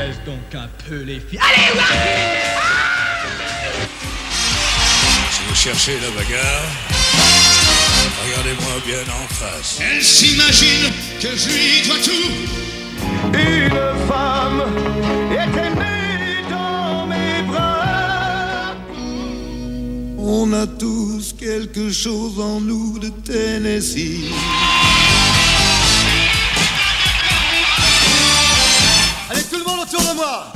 Laisse donc un peu les filles. Allez, ouais. Si vous cherchez la bagarre, regardez-moi bien en face. Elle s'imagine que je lui dois tout. Une femme est aimée dans mes bras. On a tous quelque chose en nous de Tennessee. Allez, tout le monde autour de moi.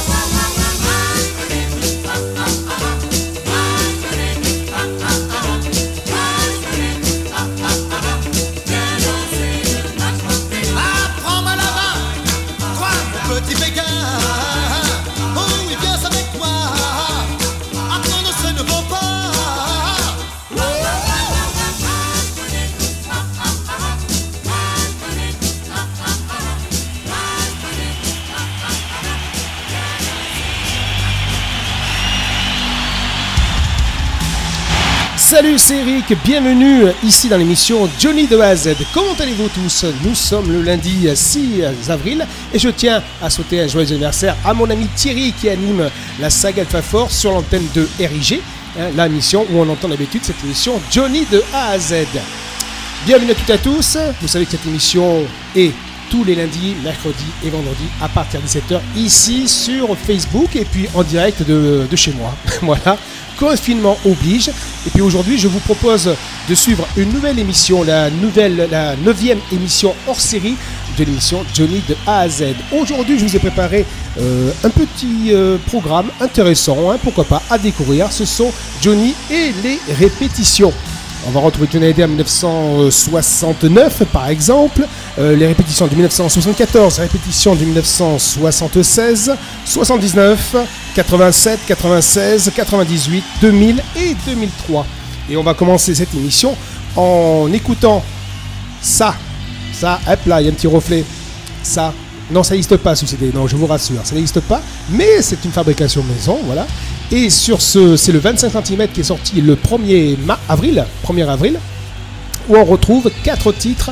Salut, c'est Eric, bienvenue ici dans l'émission Johnny de A à Z. Comment allez-vous tous? Nous sommes le lundi 6 avril et je tiens à souhaiter un joyeux anniversaire à mon ami Thierry qui anime la saga Alpha Force sur l'antenne de RIG, la mission où on entend d'habitude cette émission Johnny de A à Z. Bienvenue à toutes et à tous, vous savez que cette émission est tous les lundis, mercredis et vendredis à partir de 17h ici sur Facebook et puis en direct de chez moi. Voilà. Confinement oblige. Et puis aujourd'hui, je vous propose de suivre une nouvelle émission, la 9e émission hors série de l'émission Johnny de A à Z. Aujourd'hui, je vous ai préparé un petit programme intéressant, pourquoi pas, à découvrir. Ce sont Johnny et les répétitions. On va retrouver Johnny Hallyday en 1969 par exemple, les répétitions de 1974, les répétitions de 1976, 79, 87, 96, 98, 2000 et 2003. Et on va commencer cette émission en écoutant ça, hop là, il y a un petit reflet, ça. Non, ça n'existe pas sous CD, non, je vous rassure, ça n'existe pas, mais c'est une fabrication maison, voilà. Et sur c'est le 25 cm qui est sorti le 1er avril, où on retrouve 4 titres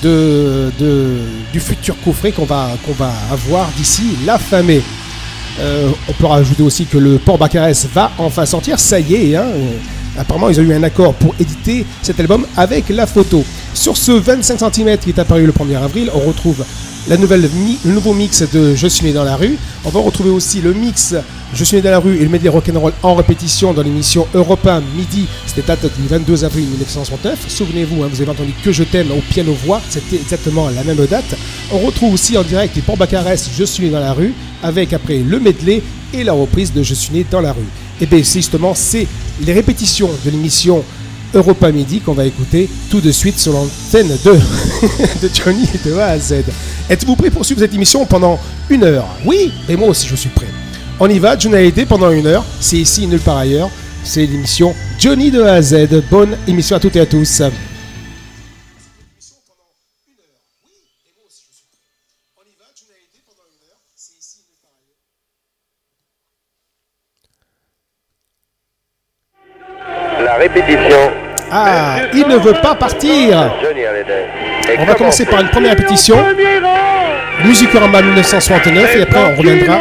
du futur coffret qu'on va avoir d'ici la fin mai. On peut rajouter aussi que le Port Barcarès va enfin sortir, ça y est, apparemment ils ont eu un accord pour éditer cet album avec la photo. Sur ce 25 cm qui est apparu le 1er avril, on retrouve le nouveau mix de Je suis né dans la rue. On va retrouver aussi le mix Je suis né dans la rue et le medley rock'n'roll en répétition dans l'émission Europe 1 midi. C'était date du 22 avril 1969. Souvenez-vous, vous avez entendu Que je t'aime au piano-voix. C'était exactement la même date. On retrouve aussi en direct les Port Barcarès Je suis né dans la rue avec après le medley et la reprise de Je suis né dans la rue. Et bien c'est les répétitions de l'émission Europa Midi qu'on va écouter tout de suite sur l'antenne de Johnny de A à Z. Êtes-vous prêts pour suivre cette émission pendant 1 heure? Oui, et moi aussi je suis prêt. On y va, Johnny Hallyday pendant 1 heure. C'est ici nulle part ailleurs. C'est l'émission Johnny de A à Z. Bonne émission à toutes et à tous. La répétition. Ah, il ne veut pas partir. On va commencer par une première répétition. Musicorama 1969 et après on reviendra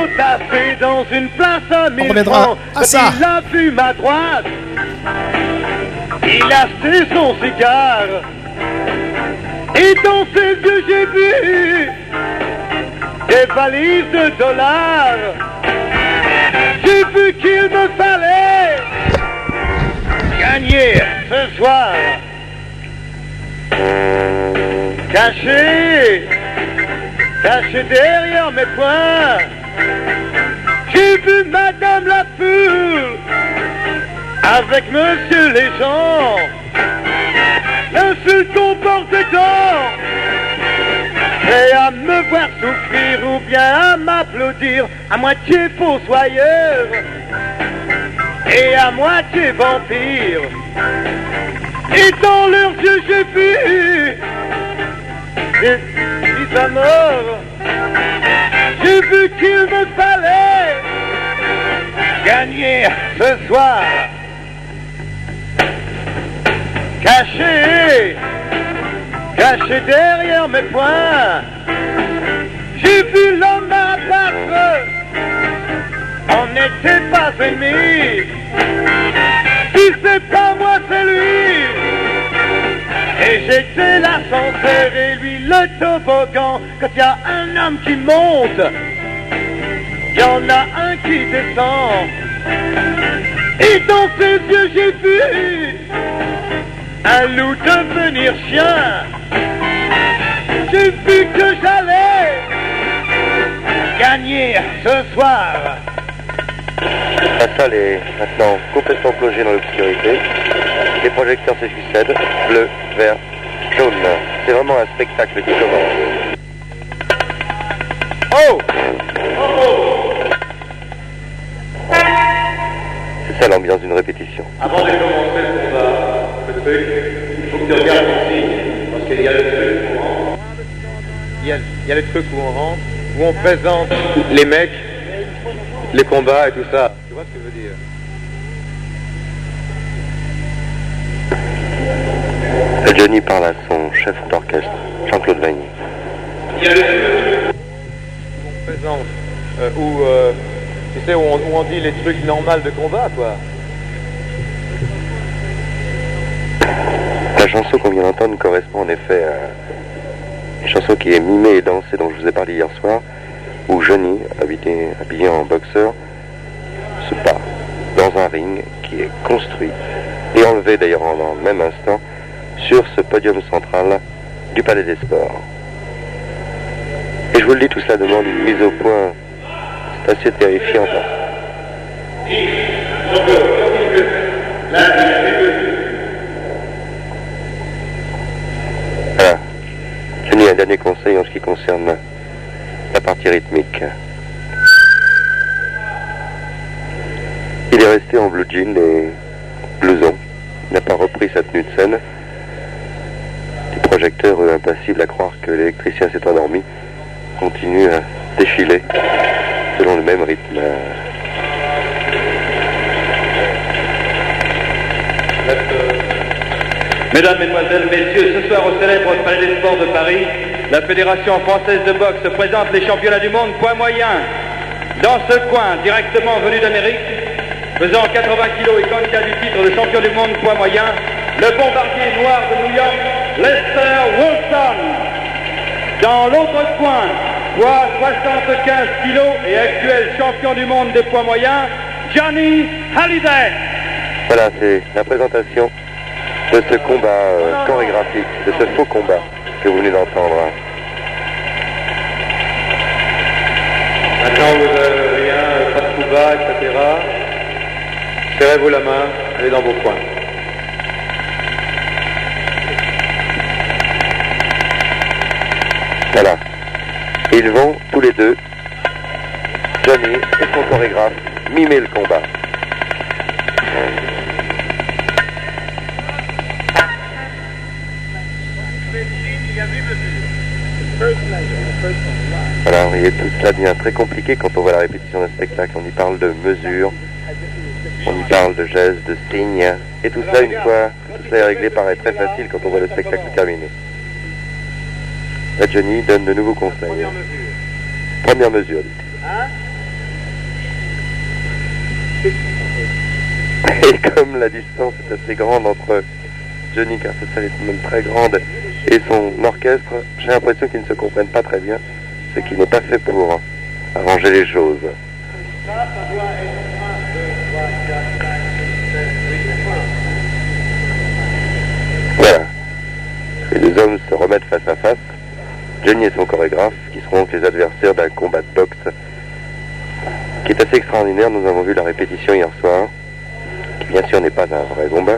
à ça. Il a vu ma droite. Il a acheté son cigare. Et dans ses yeux j'ai vu des valises de dollars. J'ai vu qu'il me fallait gagner ce soir. Caché derrière mes poings, j'ai vu Madame la foule avec Monsieur les gens, l'insulte comportement, prêt à me voir souffrir ou bien à m'applaudir, à moitié fossoyeur et à moitié vampire. Et dans leurs yeux j'ai vu des petits amours. J'ai vu qu'il me fallait gagner ce soir. Caché derrière mes poings, j'ai vu l'homme abattre ennemi. Si c'est pas moi, c'est lui. Et j'étais l'ascenseur et lui le toboggan. Quand il y a un homme qui monte, il y en a un qui descend. Et dans ses yeux j'ai vu un loup devenir chien. J'ai vu que j'allais gagner ce soir. La salle est maintenant complètement plongée dans l'obscurité. Les projecteurs se succèdent, bleu, vert, jaune. C'est vraiment un spectacle qui commence. Oh! C'est ça l'ambiance d'une répétition. Avant de commencer le truc, il faut que tu regardes ici, parce qu'il y a le truc où on rentre. Il y a le truc où on rentre, où on présente les mecs, les combats et tout ça. Tu vois ce que je veux dire? Johnny parle à son chef d'orchestre, Jean-Claude Vagny. Il y a le truc où on présente, tu sais, où on dit les trucs normaux de combat, quoi. La chanson qu'on vient d'entendre correspond en effet à une chanson qui est mimée et dansée dont je vous ai parlé hier soir, où Johnny, habillé en boxeur, se bat dans un ring qui est construit et enlevé d'ailleurs en le même instant sur ce podium central du Palais des Sports. Et je vous le dis, tout cela demande une mise au point, c'est assez terrifiant. Voilà. Johnny a un dernier conseil en ce qui concerne la partie rythmique. Il est resté en blue jean et blouson. Il n'a pas repris sa tenue de scène. Les projecteurs, impassibles à croire que l'électricien s'est endormi, continuent à défiler selon le même rythme. Mesdames, Mesdemoiselles, Messieurs, ce soir au célèbre Palais des Sports de Paris, la Fédération française de boxe présente les championnats du monde poids moyen. Dans ce coin, directement venu d'Amérique, pesant 80 kg et candidat du titre de champion du monde poids moyen, le bombardier noir de New York, Lester Wilson. Dans l'autre coin, poids 75 kg et actuel champion du monde des poids moyens, Johnny Hallyday. Voilà, c'est la présentation de ce combat chorégraphique, de ce faux combat que vous venez d'entendre. Maintenant, vous n'avez rien, pas de coup bas, etc. Serrez-vous la main, allez dans vos coins. Voilà. Ils vont tous les deux, Johnny et son chorégraphe, mimer le combat. Voilà, vous voyez, tout cela devient très compliqué quand on voit la répétition d'un spectacle. On y parle de mesures, on y parle de gestes, de signes, et tout cela, une fois que tout cela est réglé, paraît très facile quand on voit le spectacle terminé. Là, Johnny donne de nouveaux conseils. Première mesure, dit-il. Et comme la distance est assez grande entre Johnny, car cette salle est même très grande, et son orchestre, j'ai l'impression qu'ils ne se comprennent pas très bien, ce qui n'est pas fait pour arranger les choses. Voilà. Les deux hommes se remettent face à face. Johnny et son chorégraphe, qui seront donc les adversaires d'un combat de boxe qui est assez extraordinaire. Nous avons vu la répétition hier soir, qui bien sûr n'est pas un vrai combat.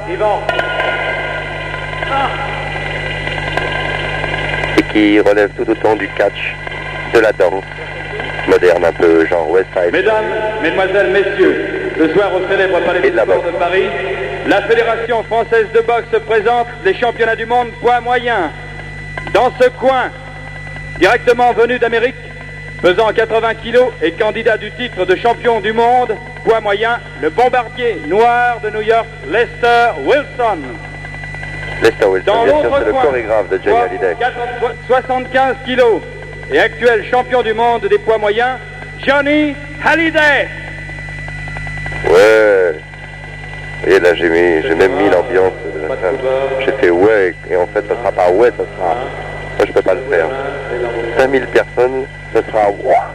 Et qui relève tout autant du catch, de la danse moderne, un peu genre West Side. Mesdames, Mesdemoiselles, Messieurs, ce soir au célèbre Palais des Sports de Paris, la Fédération française de boxe présente les championnats du monde poids moyen. Dans ce coin, directement venu d'Amérique, pesant 80 kg et candidat du titre de champion du monde poids moyen, le bombardier noir de New York, Lester Wilson. Lester Wilson, bien sûr, c'est le chorégraphe de Johnny Hallyday. 75 kg et actuel champion du monde des poids moyens, Johnny Hallyday. Ouais. Et là, j'ai même mis l'ambiance de la salle. J'ai fait ouais, et en fait, ça sera pas ouais, ça sera... Ça, je peux pas le faire. 5000 personnes, ça sera ouah.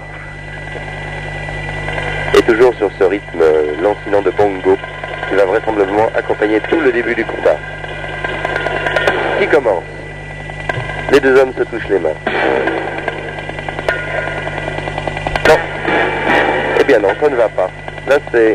Et toujours sur ce rythme lancinant de bongo, qui va vraisemblablement accompagner tout le début du combat. Qui commence? Les deux hommes se touchent les mains. Non. Eh bien non, ça ne va pas. Là, c'est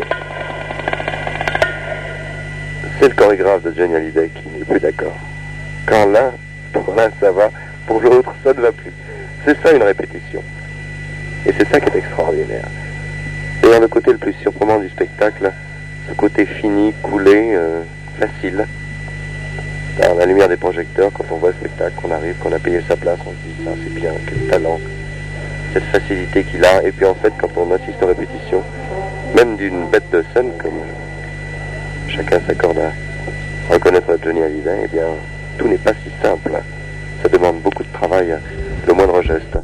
le chorégraphe de Johnny Hallyday qui n'est plus d'accord. Quand l'un, pour l'un ça va, pour l'autre ça ne va plus. C'est ça une répétition. Et c'est ça qui est extraordinaire. D'ailleurs, le côté le plus surprenant du spectacle, ce côté fini, coulé, facile. Dans la lumière des projecteurs, quand on voit le spectacle, qu'on arrive, qu'on a payé sa place, on se dit ça c'est bien, quel talent, cette facilité qu'il a. Et puis en fait, quand on assiste aux répétitions, même d'une bête de scène, comme chacun s'accorde à reconnaître Johnny Hallyday, eh bien, tout n'est pas si simple. Ça demande beaucoup de travail, le moindre geste.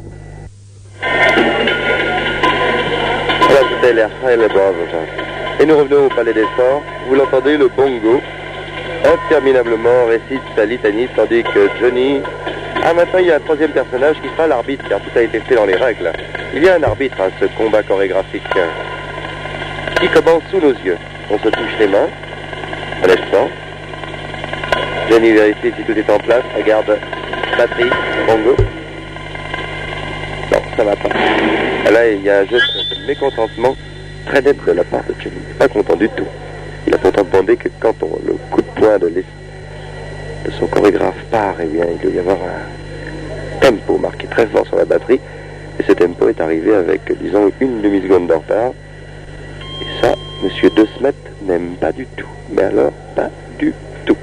Voilà, c'était l'air très le brave. Et nous revenons au Palais des Sports. Vous l'entendez, le bongo interminablement récite sa litanie, tandis que Johnny... Ah, maintenant, il y a un troisième personnage qui sera l'arbitre, car tout a été fait dans les règles. Il y a un arbitre à ce combat chorégraphique qui commence sous nos yeux. On se touche les mains, à l'instant. Johnny vérifie si tout est en place, regarde batterie, bongo. Non, ça va pas. Là, il y a un geste de mécontentement très net de la part de Johnny. Il n'est pas content du tout. Il a pourtant demandé que quand le coup de poing de son chorégraphe part, eh bien, il doit y avoir un tempo marqué très fort sur la batterie. Et ce tempo est arrivé avec, disons, une demi-seconde de retard. Et ça, Monsieur De Smet n'aime pas du tout. Mais alors, pas du tout.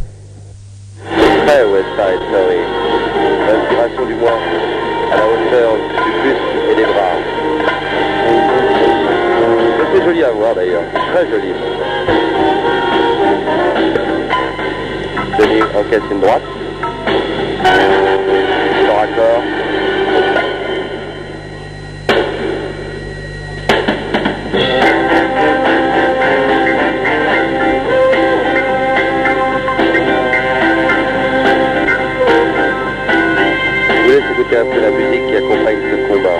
Très West Side Story. L'inspiration du moins à la hauteur du buste et des bras. C'est joli à voir d'ailleurs, très joli. Johnny encaisse une droite. Corps à corps. Je vous laisse écouter un peu la musique qui accompagne ce combat.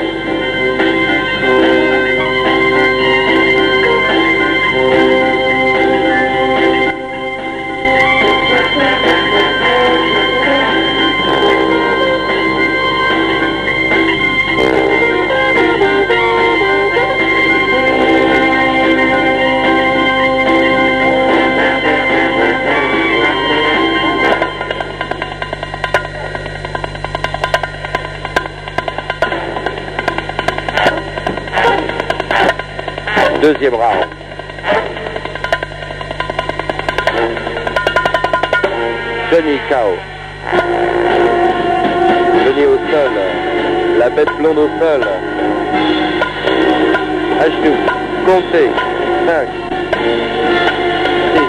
Deuxième round. Johnny KO. Johnny au sol. La bête blonde au sol. À genoux. Comptez. 5, 6,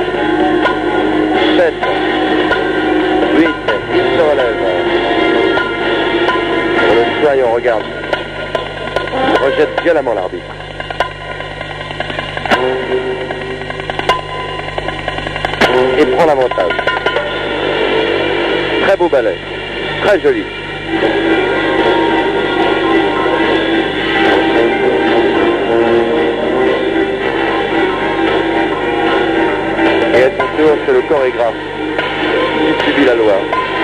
7, 8. Il se relève. On le soigne et on regarde. Il rejette violemment l'arbitre. Et prend l'avantage. Très beau ballet, très joli. Et à son tour, c'est le chorégraphe qui subit la loi.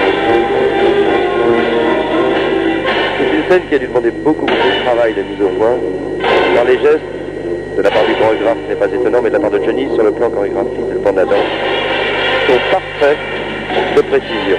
C'est une scène qui a dû demander beaucoup de travail de mise au point. Dans les gestes, de la part du chorégraphe, ce n'est pas étonnant, mais de la part de Johnny, sur le plan chorégraphique, le plan de la danse, sont parfaits de précision.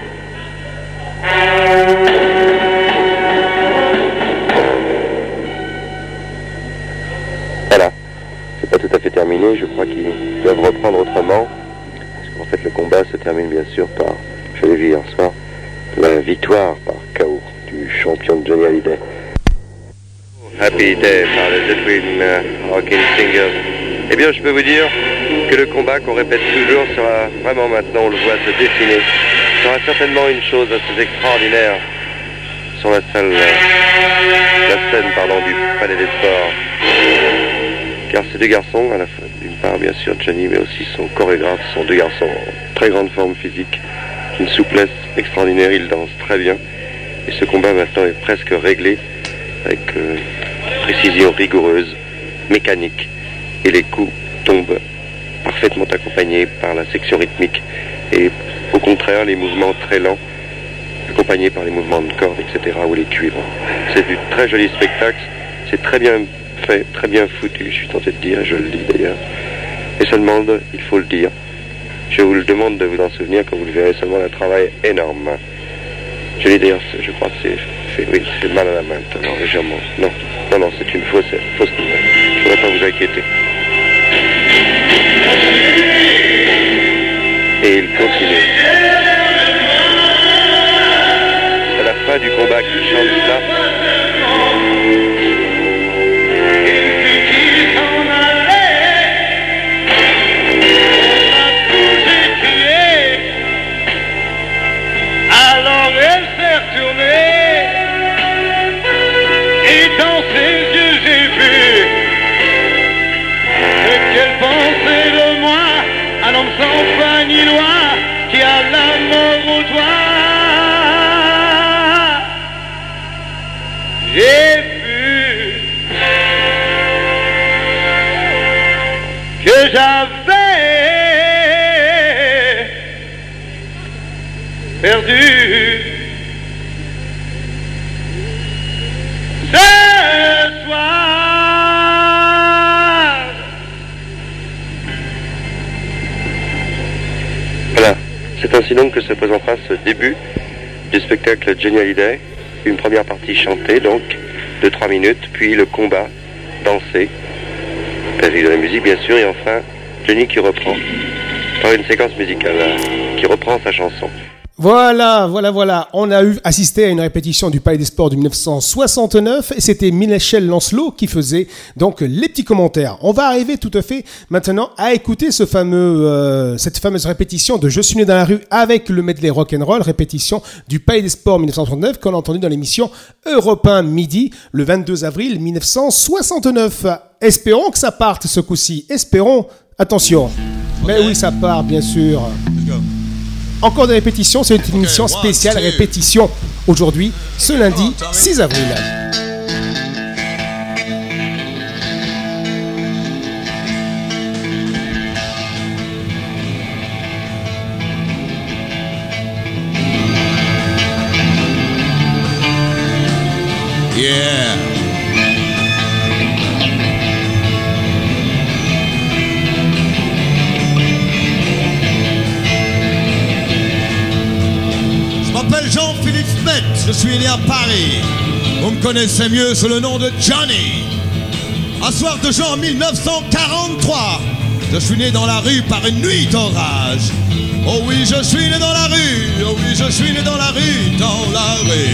Voilà, c'est pas tout à fait terminé, je crois qu'ils doivent reprendre autrement, parce qu'en fait le combat se termine bien sûr par, je l'ai vu hier soir, la victoire par KO du champion Johnny Hallyday. Happy Day par les Edwin Hawkins Singers. Eh bien, je peux vous dire que le combat qu'on répète toujours sera vraiment maintenant, on le voit se dessiner, sera certainement une chose assez extraordinaire sur la scène du Palais des Sports. car ces deux garçons, à la fois, d'une part bien sûr Johnny, mais aussi son chorégraphe, sont deux garçons en très grande forme physique, d'une souplesse extraordinaire, ils dansent très bien. Et ce combat maintenant est presque réglé, avec précision rigoureuse, mécanique, et les coups tombent parfaitement accompagnés par la section rythmique, et au contraire les mouvements très lents, accompagnés par les mouvements de cordes, etc., ou les cuivres. C'est du très joli spectacle, c'est très bien fait, très bien foutu, je suis tenté de dire, je le dis d'ailleurs. Et ça demande, il faut le dire, je vous le demande de vous en souvenir quand vous le verrez, seulement un travail énorme. Je l'ai d'ailleurs, je crois que c'est fait, oui, c'est mal à la main, alors légèrement. Non, c'est une fausse nouvelle. Je ne voudrais pas vous inquiéter. Et il continue. C'est à la fin du combat qu'il chante cela. Alors elle s'est retournée et dans ses yeux j'ai vu ce qu'elle pensait de moi, un homme sans foi ni loi qui a la mort au doigt. J'ai vu que j'avais perdu ce soir. Voilà, c'est ainsi donc que se présentera ce début du spectacle Johnny Hallyday. Une première partie chantée donc de 3 minutes, puis le combat dansé, avec de la musique bien sûr, et enfin Johnny qui reprend par une séquence musicale, qui reprend sa chanson. Voilà. On a assisté à une répétition du Palais des Sports de 1969 et c'était Michel Lancelot qui faisait donc les petits commentaires. On va arriver tout à fait maintenant à écouter cette fameuse répétition de Je suis né dans la rue avec le medley rock'n'roll, répétition du Palais des Sports 1969 qu'on a entendu dans l'émission Europe 1 Midi le 22 avril 1969. Espérons que ça parte ce coup-ci. Espérons. Attention. Mais oui, ça part bien sûr. Encore des répétitions, c'est une émission spéciale répétition aujourd'hui, ce lundi 6 avril. Yeah. Je m'appelle Jean-Philippe Smet, je suis né à Paris. Vous me connaissez mieux sous le nom de Johnny. Un soir de juin 1943, je suis né dans la rue par une nuit d'orage. Oh oui, je suis né dans la rue, oh oui, je suis né dans la rue, dans la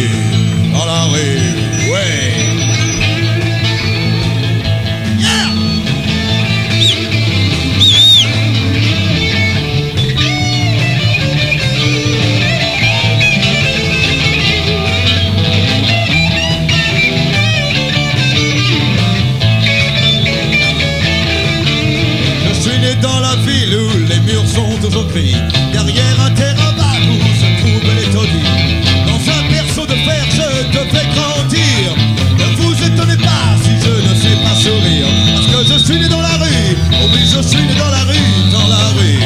rue, ouais. Dans la ville où les murs sont toujours gris, derrière un terrain vague où se trouvent les taudis. Dans un berceau de fer je devais grandir. Ne vous étonnez pas si je ne sais pas sourire, parce que je suis né dans la rue. Oh oui, je suis né dans la rue, dans la rue.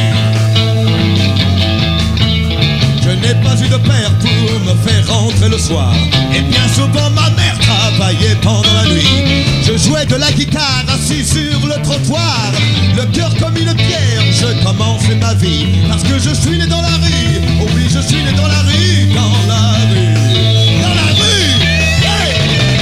Je n'ai pas eu de père pour me faire rentrer le soir, et bien souvent ma mère travaillait pendant la nuit. Je jouais de la guitare assis sur le trottoir, le cœur comme une pierre, je commençais ma vie, parce que je suis né dans la rue. Oh oui, je suis né dans la rue, dans la rue, dans la rue, hey!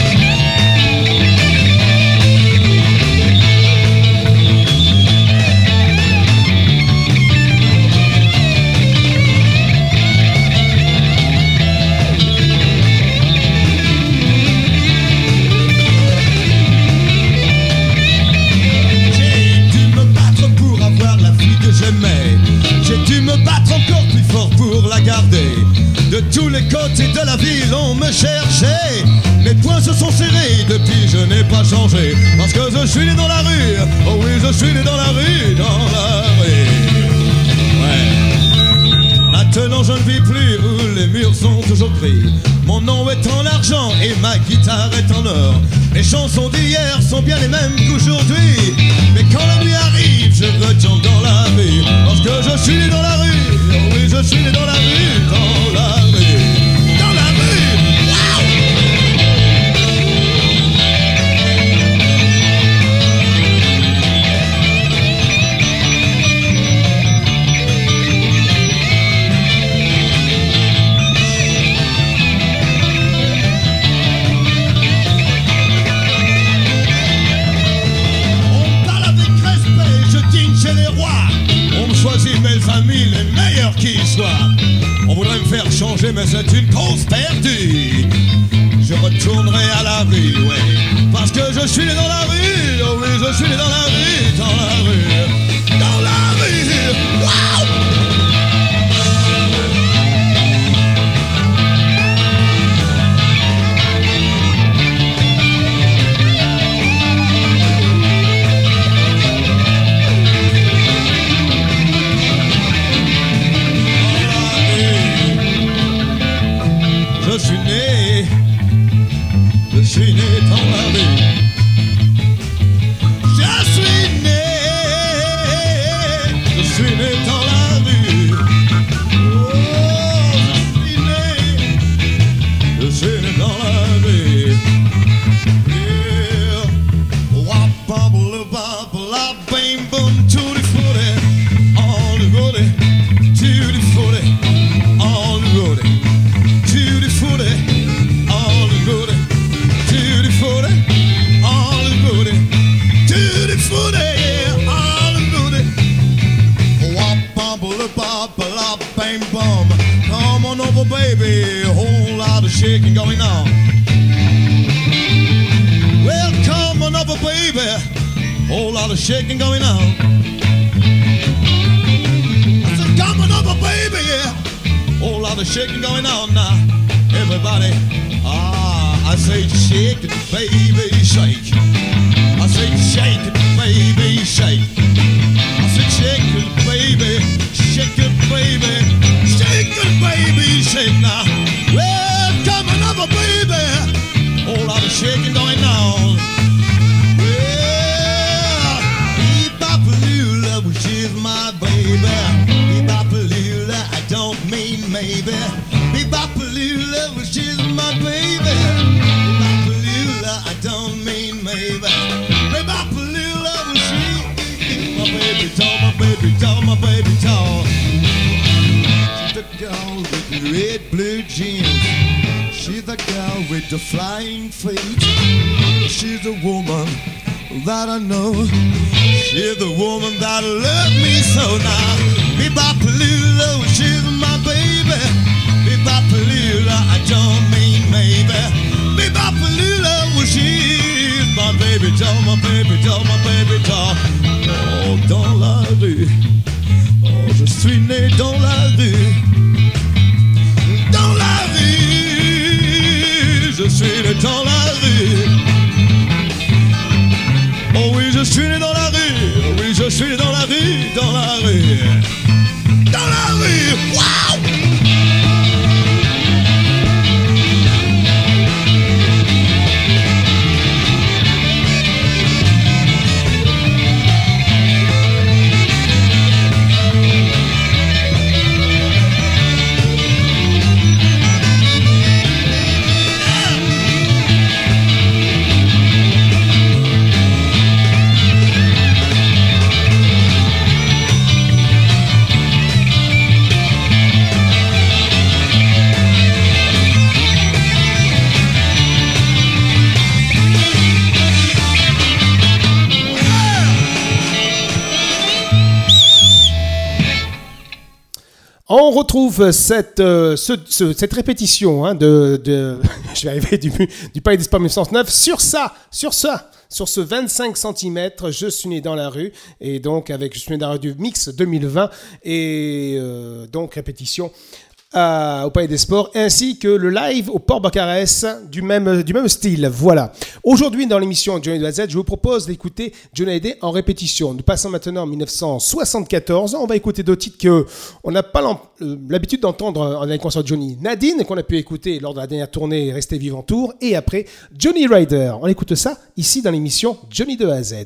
J'ai dû me battre encore plus fort pour la garder. De tous les côtés de la ville on me cherchait. Mes poings se sont serrés, depuis je n'ai pas changé, parce que je suis né dans la rue. je suis né dans la rue, ouais. Maintenant je ne vis plus où les murs sont toujours gris. Mon nom est en argent et ma guitare est en or. Les chansons d'hier sont bien les mêmes qu'aujourd'hui. Mais quand la nuit arrive, je retourne dans la rue. Parce que je suis né dans la rue, oh oui, je suis né dans la rue, dans la rue, dans la rue. Wow! Belle famille, les meilleurs qu'ils soient. On voudrait me faire changer, mais c'est une cause perdue. Je retournerai à la rue, ouais. Parce que je suis né dans la rue, oh oui, je suis né dans la rue, dans la rue, dans la rue. Wow! Je suis né dans la rue. Je suis né dans la rue. Oh, je suis né dans la rue. Yeah. Wap, bubble, bubble, bang, boom, tutti frutti, on the road, tutti frutti, on the road, tutti frutti, on the road. Tutti frutti, all the booty. Tutti frutti, yeah, all the booty. Wop, bubble, bubble, bang, bum. Come on over, baby. A whole lot of shaking going on. Well, come on over, baby. Whole lot of shaking going on. I said, come on over, baby, yeah. Whole lot of shaking going on now. Everybody, I say shake it, baby, shake. I say shake it, baby, shake. I say shake it, baby, shake it, baby, shake it, baby, shake now. Well, come on over, baby. Whole lot of shaking going on. Well, Bebopalula, which is my baby. Bebopalula, I don't mean maybe. Bebopalula, which is my baby. I don't mean maybe. Bebopalula, when she my baby doll, my baby doll, my baby doll. She's the girl with the red blue jeans. She's the girl with the flying feet. She's the woman that I know. She's the woman that loved me so now. Bebopalula, when she's my baby. Bebopalula, I don't mean maybe. Bebopalula, well, she's my baby doll, my baby doll, my baby doll. Oh, dans la rue. Oh, je suis né dans la rue. Dans la rue. Je suis né dans la rue. Oh oui, je suis né dans la rue. Oh oui, je suis né dans la rue, dans la rue. Dans la rue. Wow! On retrouve cette répétition de je vais arriver du Palais des Sports 1909 sur ce 25 cm, je suis né dans la rue, et donc avec je suis né dans la rue du mix 2020, et donc répétition au Palais des Sports, ainsi que le live au Port Barcarès du même style. Voilà. Aujourd'hui, dans l'émission Johnny de A à Z, je vous propose d'écouter Johnny Hallyday en répétition. Nous passons maintenant en 1974. On va écouter d'autres titres qu'on n'a pas l'habitude d'entendre dans les concerts de Johnny. Nadine, qu'on a pu écouter lors de la dernière tournée Restez Vivant Tour, et après Johnny Rider. On écoute ça ici dans l'émission Johnny de A à Z.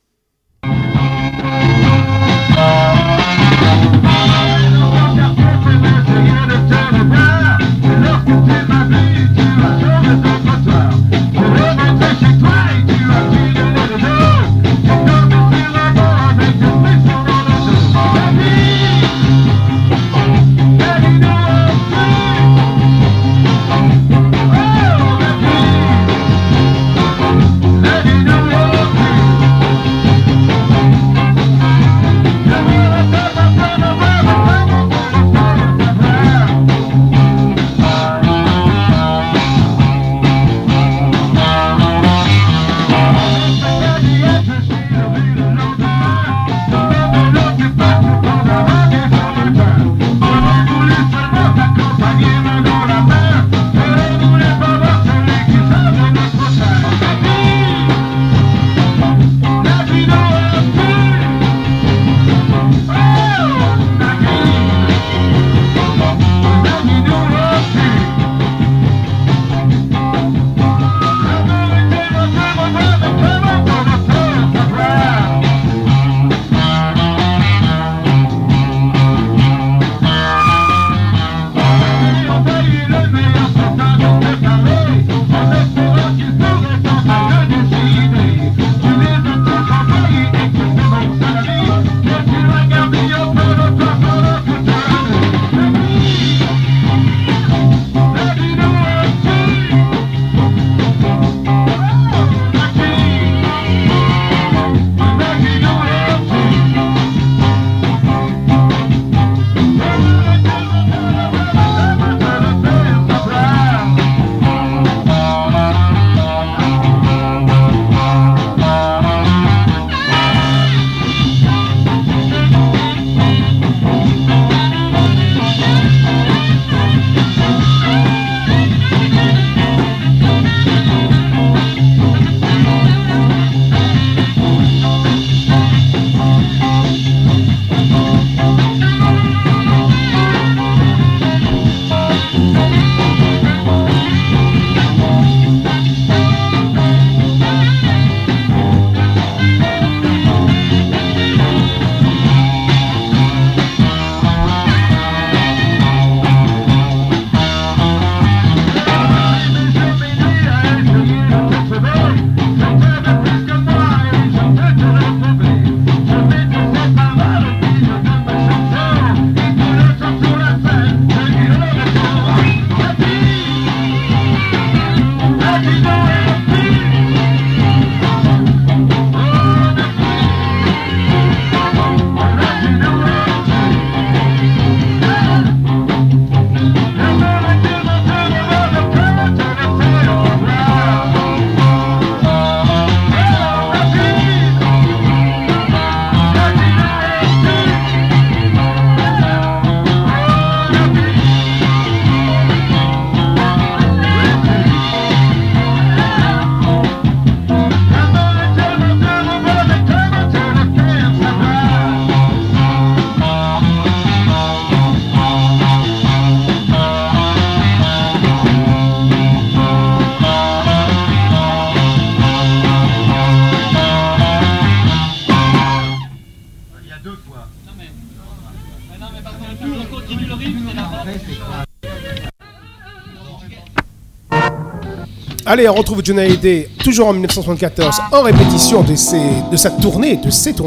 Allez, on retrouve Johnny Hallyday toujours en 1974 en répétition de ses tournées,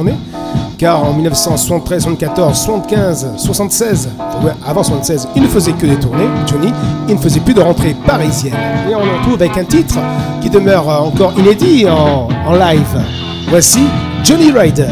car en 1973, 74, 75, 76, ouais, avant 76, il ne faisait que des tournées, Johnny, il ne faisait plus de rentrées parisiennes. Et on le retrouve avec un titre qui demeure encore inédit en live. Voici Johnny Rider.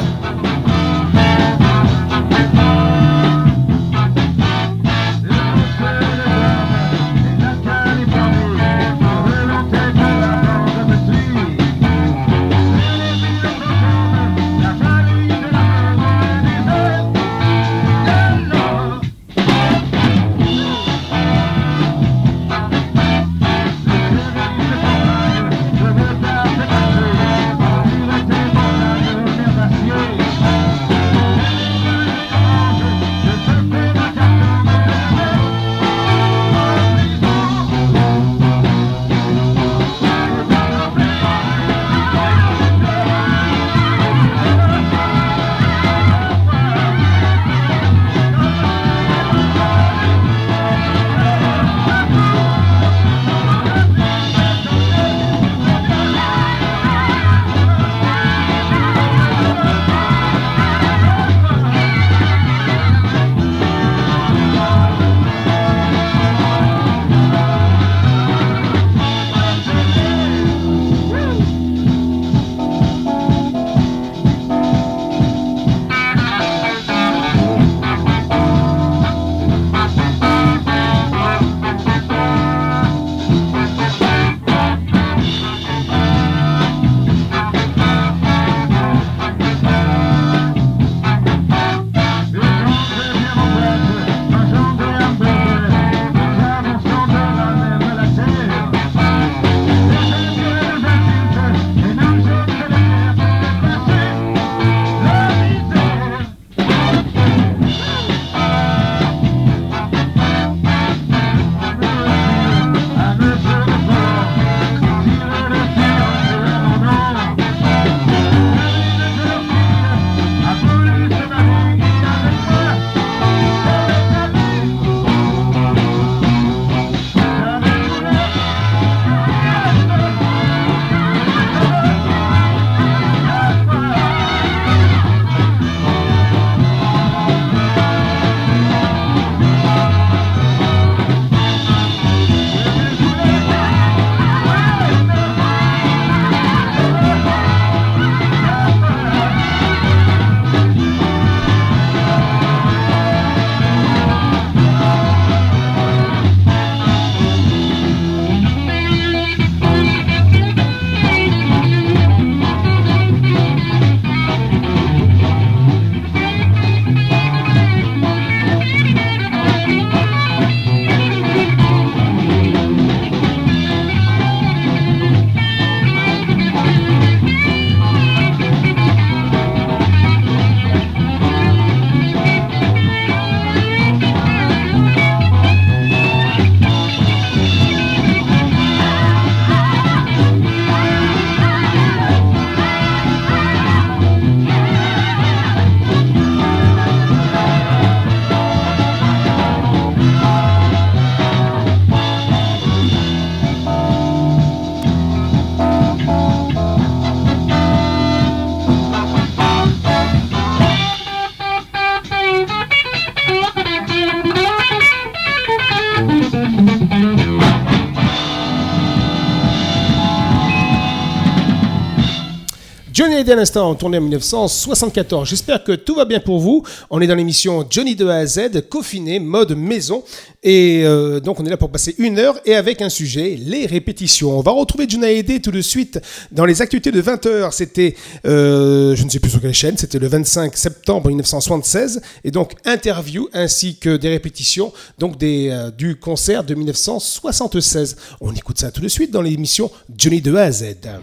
Johnny Hallyday à l'instant, tourné en 1974. J'espère que tout va bien pour vous. On est dans l'émission Johnny de A à Z, confiné, mode maison. Et donc on est là pour passer 1 heure et avec un sujet, les répétitions. On va retrouver Johnny Hallyday tout de suite dans les actualités de 20h. C'était, je ne sais plus sur quelle chaîne, c'était le 25 septembre 1976. Et donc interview ainsi que des répétitions donc du concert de 1976. On écoute ça tout de suite dans l'émission Johnny de A à Z.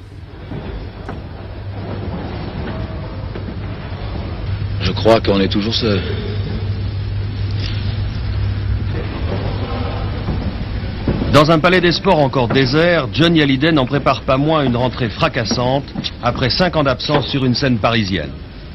Je crois qu'on est toujours seul. Dans un palais des sports encore désert, Johnny Hallyday n'en prépare pas moins une rentrée fracassante après 5 ans d'absence sur une scène parisienne.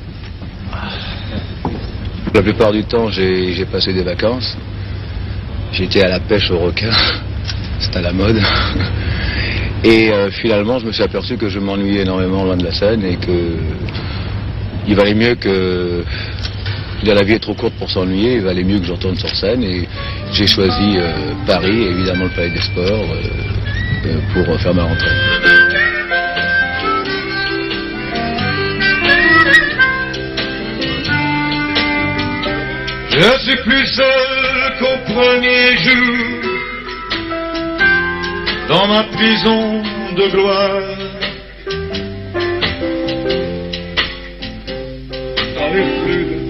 La plupart du temps, j'ai passé des vacances. J'étais à la pêche au requin. C'est à la mode. Et finalement, je me suis aperçu que je m'ennuyais énormément loin de la scène et que il valait mieux que... La vie est trop courte pour s'ennuyer, il valait mieux que je retourne sur scène et j'ai choisi Paris, et évidemment le Palais des Sports, pour faire ma rentrée. Je suis plus seul qu'au premier jour dans ma prison de gloire. Dans les flux de...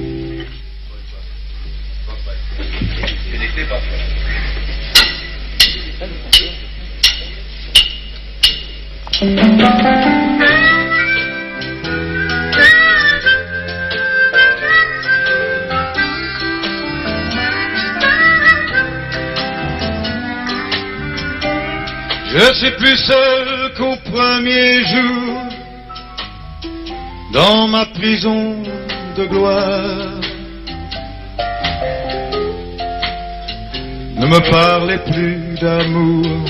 Je suis plus seul qu'au premier jour dans ma prison de gloire. Ne me parlez plus d'amour,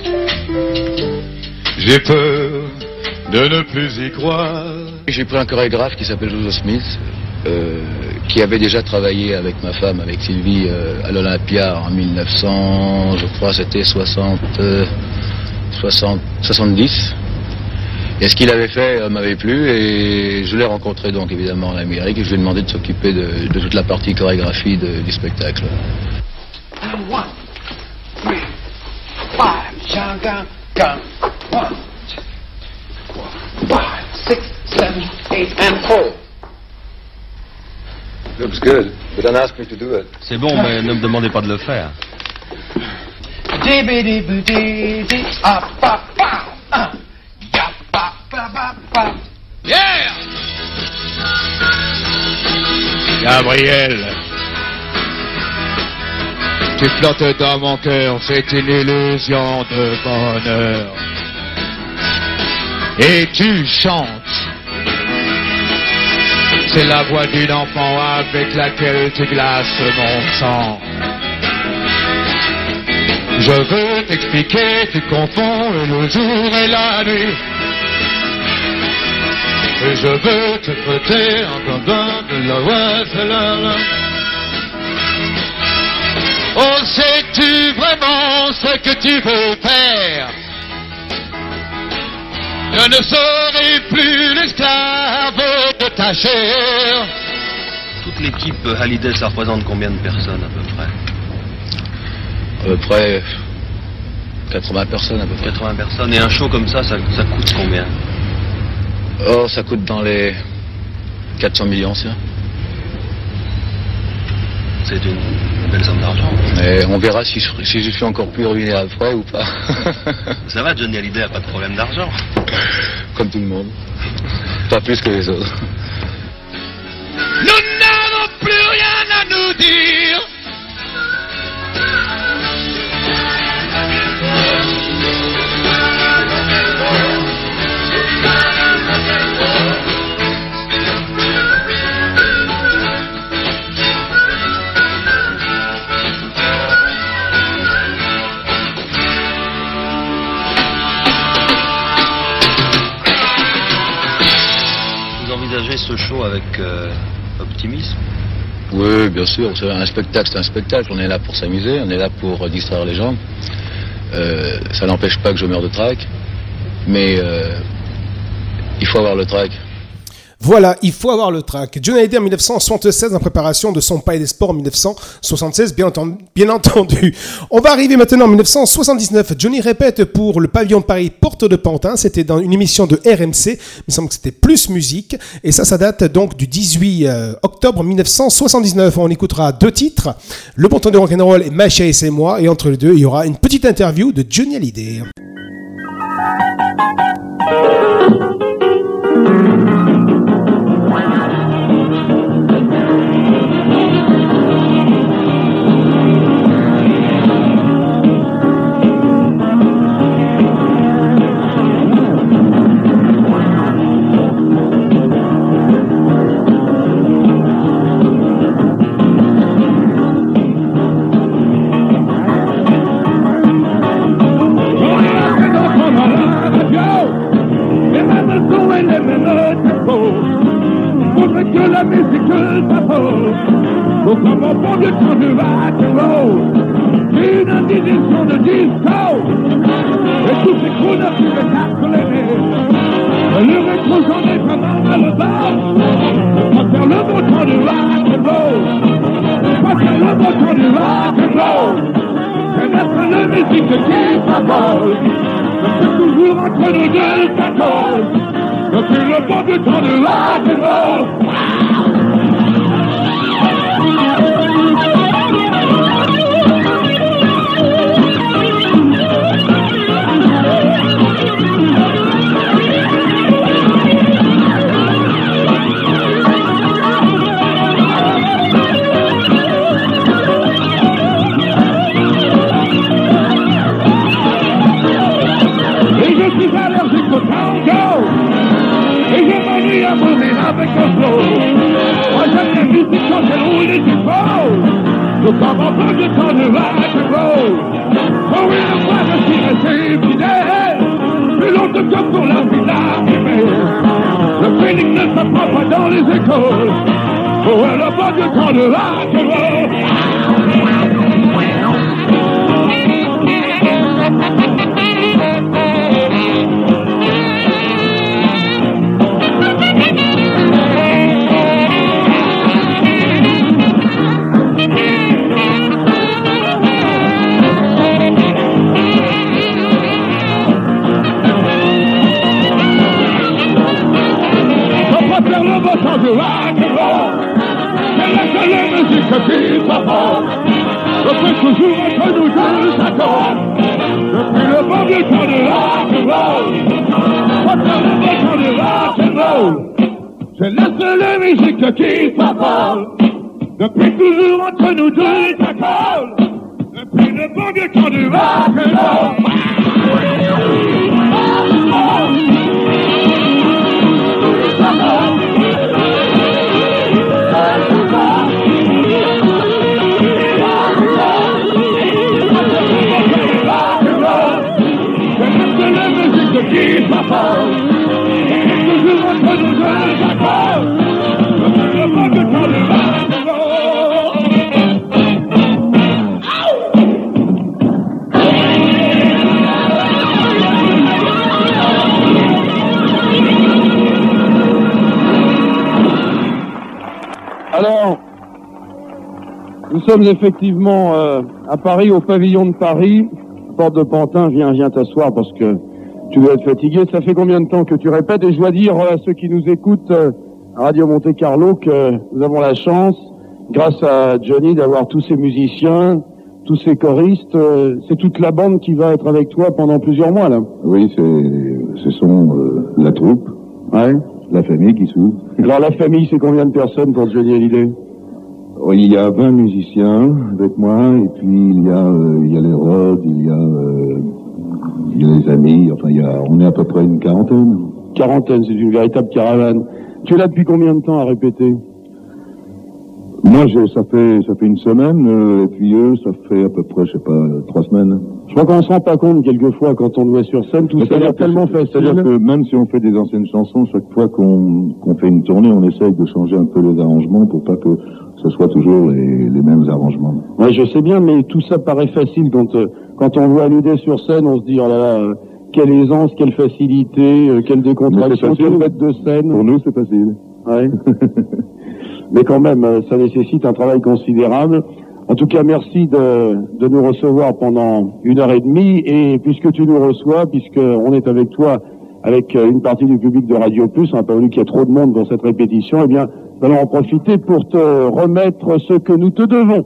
j'ai peur de ne plus y croire. J'ai pris un chorégraphe qui s'appelle Jojo Smith, qui avait déjà travaillé avec ma femme, avec Sylvie, à l'Olympia en 1900, je crois c'était 70. Et ce qu'il avait fait m'avait plu et je l'ai rencontré donc évidemment en Amérique et je lui ai demandé de s'occuper de toute la partie chorégraphie du spectacle. 1, 2, 3, 5, gun, 1, 2, 3, 5, 6, 7, 8 and 4. Looks good, but don't ask me to do it. C'est bon, mais ne me demandez pas de le faire. Yeah! Gabriel, tu flottes dans mon cœur, c'est une illusion de bonheur. Et tu chantes, c'est la voix d'une enfant avec laquelle tu glaces mon sang. Je veux t'expliquer, tu confonds le jour et la nuit. Et je veux te prêter un condom de la voix. Oh, sais-tu vraiment ce que tu veux faire? Je ne serai plus l'esclave de ta chair. Toute l'équipe Hallyday, ça représente combien de personnes à peu près? À peu près 80 personnes à peu près. 80 personnes. Et un show comme ça coûte combien? Oh, ça coûte dans les 400 millions, ça. C'est une belle somme d'argent. Et on verra si je suis encore plus ruiné après ou pas. Ça va, Johnny Hallyday n'a pas de problème d'argent. Comme tout le monde. Pas plus que les autres. Nous n'avons plus rien à nous dire. Ce show avec optimisme? Oui, bien sûr. Vous savez, un spectacle, c'est un spectacle. On est là pour s'amuser, on est là pour distraire les gens. Ça n'empêche pas que je meure de trac, mais il faut avoir le trac. Voilà, il faut avoir le track. Johnny Hallyday en 1976 en préparation de son Palais des Sports en 1976, bien entendu. On va arriver maintenant en 1979. Johnny répète pour le pavillon de Paris Porte de Pantin. C'était dans une émission de RMC. Il me semble que c'était Plus Musique. Et ça date donc du 18 octobre 1979. On écoutera 2 titres. Le bon temps de rock'n'roll et Ma chérie c'est moi. Et entre les deux, il y aura une petite interview de Johnny Hallyday. Alors, nous sommes effectivement à Paris, au pavillon de Paris, porte de Pantin. Viens t'asseoir parce que tu dois être fatigué. Ça fait combien de temps que tu répètes? Et je dois dire à ceux qui nous écoutent à Radio Monte Carlo que nous avons la chance, grâce à Johnny, d'avoir tous ces musiciens, tous ces choristes. C'est toute la bande qui va être avec toi pendant plusieurs mois, là. Oui, ce sont la troupe, ouais, la famille qui s'ouvre. Alors la famille, c'est combien de personnes pour Johnny Hallyday? Il y a 20 musiciens avec moi, et puis il y a les rods, il y a les amis, enfin on est à peu près une quarantaine. Quarantaine, c'est une véritable caravane. Tu es là depuis combien de temps à répéter? Moi, ça fait une semaine, et puis eux, ça fait à peu près, 3 semaines. Je crois qu'on se rend pas compte quelquefois quand on est sur scène, tout ça a l'air tellement facile. C'est-à-dire que même si on fait des anciennes chansons, chaque fois qu'on fait une tournée, on essaye de changer un peu les arrangements pour pas que ce soit toujours les mêmes arrangements. Ouais, je sais bien, mais tout ça paraît facile quand on voit Hallyday sur scène, on se dit, oh là là, quelle aisance, quelle facilité, quelle décontraction, quelle fête de scène. Pour nous, c'est facile. Ouais. Mais quand même, ça nécessite un travail considérable. En tout cas, merci de nous recevoir pendant 1h30. Et puisque tu nous reçois, puisqu'on est avec toi, avec une partie du public de Radio Plus, on n'a pas voulu qu'il y ait trop de monde dans cette répétition, eh bien, nous allons en profiter pour te remettre ce que nous te devons.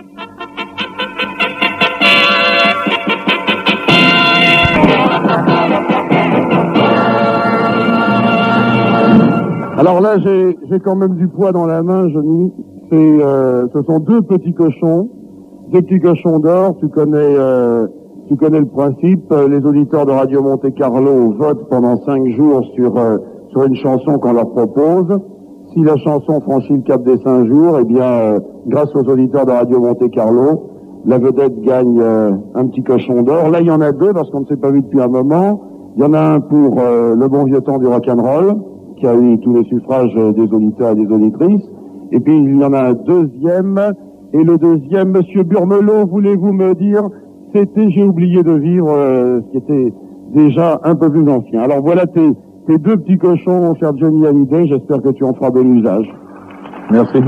Alors là, j'ai quand même du poids dans la main, Johnny. Ce sont deux petits cochons d'or. Tu connais le principe. Les auditeurs de Radio Monte Carlo votent pendant 5 jours sur une chanson qu'on leur propose. Si la chanson franchit le cap des 5 jours, eh bien, grâce aux auditeurs de Radio Monte Carlo, la vedette gagne un petit cochon d'or. Là, il y en a deux parce qu'on ne s'est pas vu depuis un moment. Il y en a un pour le bon vieux temps du rock'n'roll, qui a eu tous les suffrages des auditeurs et des auditrices. Et puis, il y en a un deuxième. Et le deuxième, Monsieur Burmelot, voulez-vous me dire, c'était J'ai oublié de vivre, ce qui était déjà un peu plus ancien. Alors voilà tes deux petits cochons, mon cher Johnny Hallyday. J'espère que tu en feras bon usage. Merci.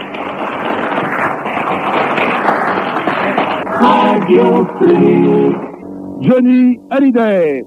Johnny Hallyday.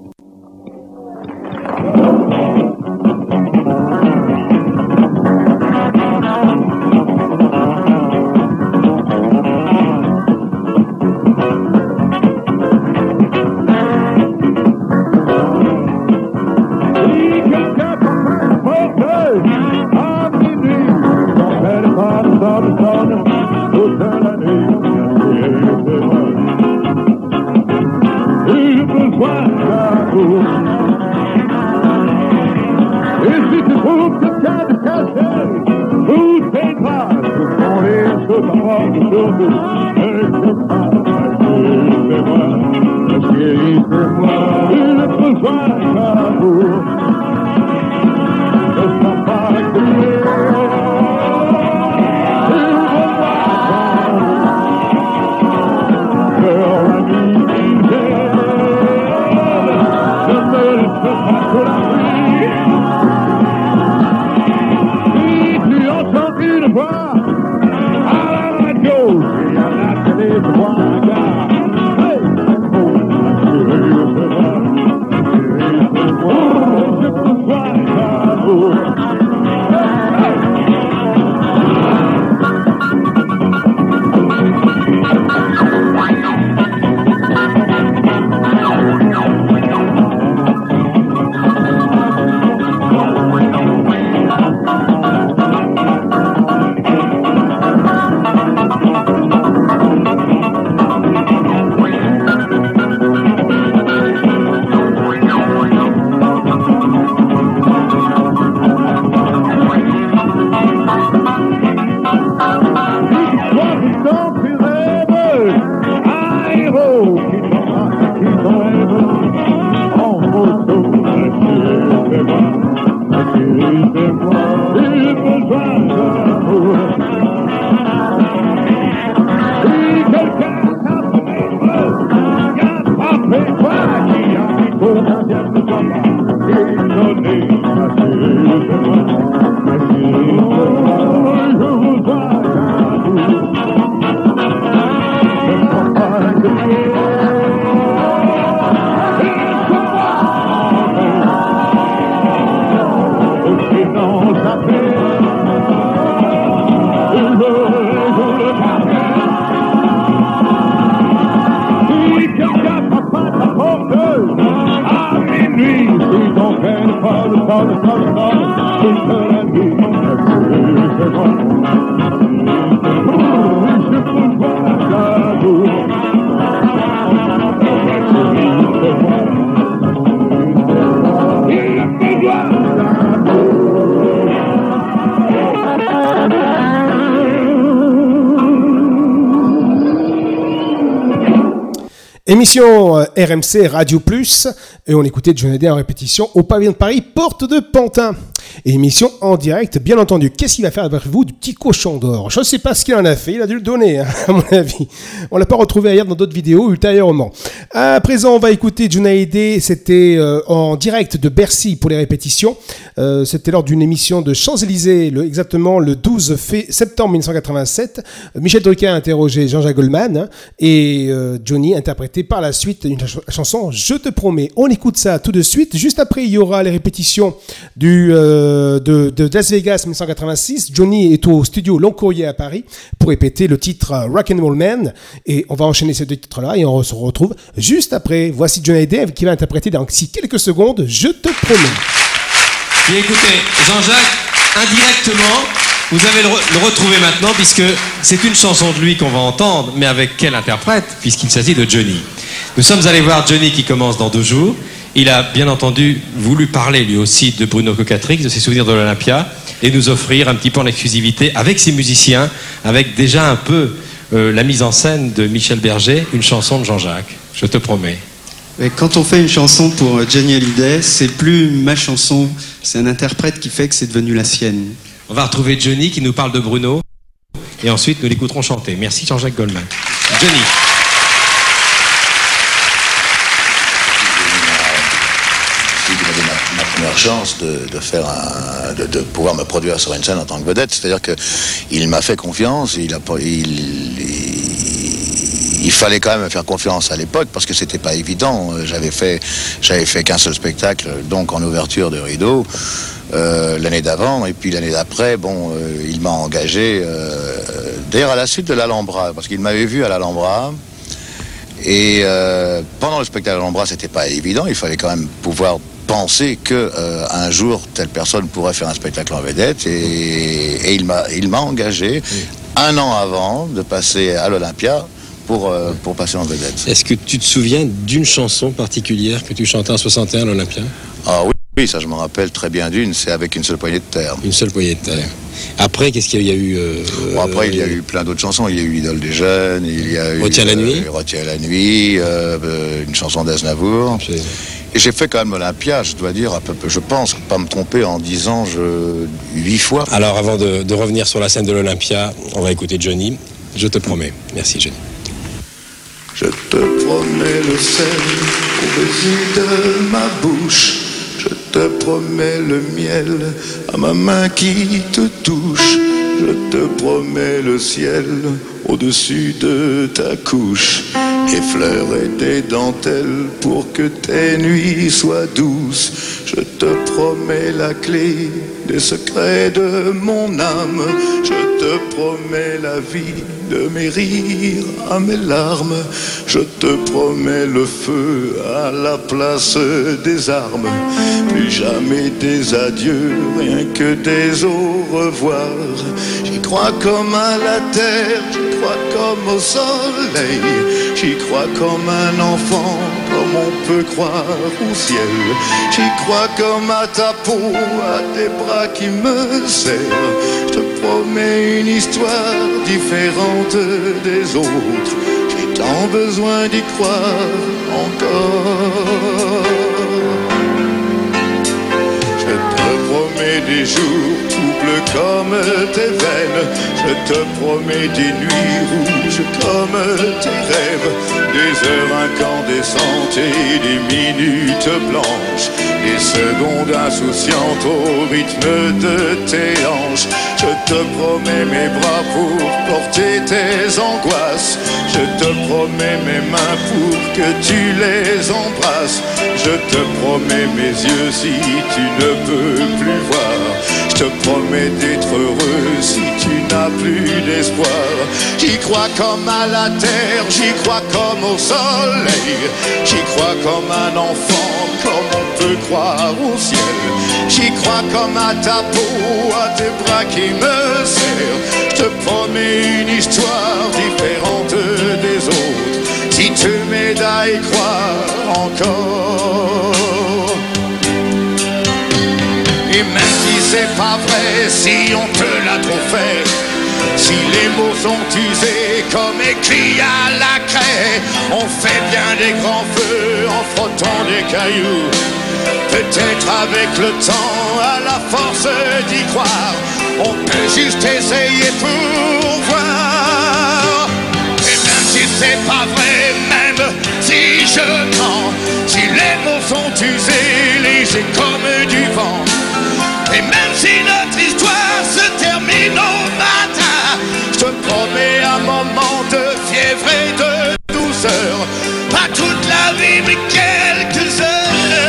Émission RMC Radio Plus, et on écoutait Johnny Hallyday en répétition au Pavillon de Paris, porte de Pantin. Et émission en direct, bien entendu. Qu'est-ce qu'il va faire avec vous du petit cochon d'or? Je ne sais pas ce qu'il en a fait, il a dû le donner, hein, à mon avis. On l'a pas retrouvé ailleurs dans d'autres vidéos ultérieurement. À présent, on va écouter Johnny Hallyday. C'était en direct de Bercy pour les répétitions. C'était lors d'une émission de Champs-Élysées, exactement le 12 septembre 1987. Michel Drucker a interrogé Jean-Jacques Goldman, hein, et Johnny interprété par la suite une chanson Je te promets. On écoute ça tout de suite. Juste après, il y aura les répétitions de Las Vegas 1986. Johnny est au studio Long Courrier à Paris pour répéter le titre Rock'n'Roll Man. Et on va enchaîner ces deux titres-là et on se retrouve juste après. Voici Johnny Hallyday qui va interpréter dans quelques secondes Je te promets. Et écoutez, Jean-Jacques, indirectement, vous allez le retrouver maintenant puisque c'est une chanson de lui qu'on va entendre, mais avec quel interprète, puisqu'il s'agit de Johnny. Nous sommes allés voir Johnny qui commence dans 2 jours. Il a bien entendu voulu parler lui aussi de Bruno Cocatrix, de ses souvenirs de l'Olympia, et nous offrir un petit peu en exclusivité avec ses musiciens, avec déjà un peu la mise en scène de Michel Berger, une chanson de Jean-Jacques. Je te promets. Mais quand on fait une chanson pour Johnny Hallyday, c'est plus ma chanson, c'est un interprète qui fait que c'est devenu la sienne. On va retrouver Johnny qui nous parle de Bruno et ensuite nous l'écouterons chanter. Merci Jean-Jacques Goldman. Johnny. Ma première chance de pouvoir me produire sur une scène en tant que vedette, c'est-à-dire que il m'a fait confiance, il fallait quand même me faire confiance à l'époque parce que c'était pas évident. J'avais fait qu'un seul spectacle, donc en ouverture de rideau l'année d'avant, et puis l'année d'après, il m'a engagé d'ailleurs à la suite de l'Alhambra, parce qu'il m'avait vu à l'Alhambra. Et pendant le spectacle à l'Alhambra, c'était pas évident. Il fallait quand même pouvoir penser que un jour telle personne pourrait faire un spectacle en vedette, et il m'a engagé 1 an avant de passer à l'Olympia pour passer en vedette. Est-ce que tu te souviens d'une chanson particulière que tu chantais en 61 à l'Olympia? Ah oui, ça je m'en rappelle très bien d'une, c'est Avec une seule poignée de terre. Une seule poignée de terre. Après, qu'est-ce qu'il y a eu Après, il y a eu plein d'autres chansons. Il y a eu Idole des jeunes, il y a eu Retiens la nuit, une chanson d'Aznavour. Et j'ai fait quand même l'Olympia, je dois dire, je pense pas me tromper en disant 8 fois. Alors avant de revenir sur la scène de l'Olympia, on va écouter Johnny. Je te promets. Merci Johnny. Je te promets le sel au baiser de ma bouche. Je te promets le miel à ma main qui te touche. Je te promets le ciel au-dessus de ta couche. Effleurer des dentelles pour que tes nuits soient douces. Je te promets la clé des secrets de mon âme. Je te promets la vie de mes rires à mes larmes. Je te promets le feu à la place des armes. Plus jamais des adieux, rien que des au revoir. J'y crois comme à la terre, j'y crois comme au soleil. J'y crois comme un enfant, comme on peut croire au ciel. J'y crois comme à ta peau, à tes bras qui me serrent. Je te promets une histoire différente des autres. J'ai tant besoin d'y croire encore. Je te promets des jours troubles comme tes veines. Je te promets des nuits rouges comme tes rêves. Des heures incandescentes et des minutes blanches. Des secondes insouciantes au rythme de tes hanches. Je te promets mes bras pour porter tes angoisses. Je te promets mes mains pour que tu les embrasses. Je te promets mes yeux si tu ne peux plus voir. Je te promets d'être heureux si tu n'as plus d'espoir. J'y crois comme à la terre, j'y crois comme au soleil. J'y crois comme un enfant, comme on peut croire au ciel. J'y crois comme à ta peau, à tes bras qui me serrent. Je te promets une histoire différente des autres. Si tu m'aides à y croire encore. Et même si c'est pas vrai, si on te l'a trop fait, si les mots sont usés comme écrits à la craie, on fait bien des grands feux en frottant des cailloux. Peut-être avec le temps, à la force d'y croire, on peut juste essayer pour voir. Et même si c'est pas vrai, même si je mens, si les mots sont usés, légers comme du vent, et même si notre histoire se termine au matin, je te promets un moment de fièvre et de douceur, pas toute la vie mais quelques heures.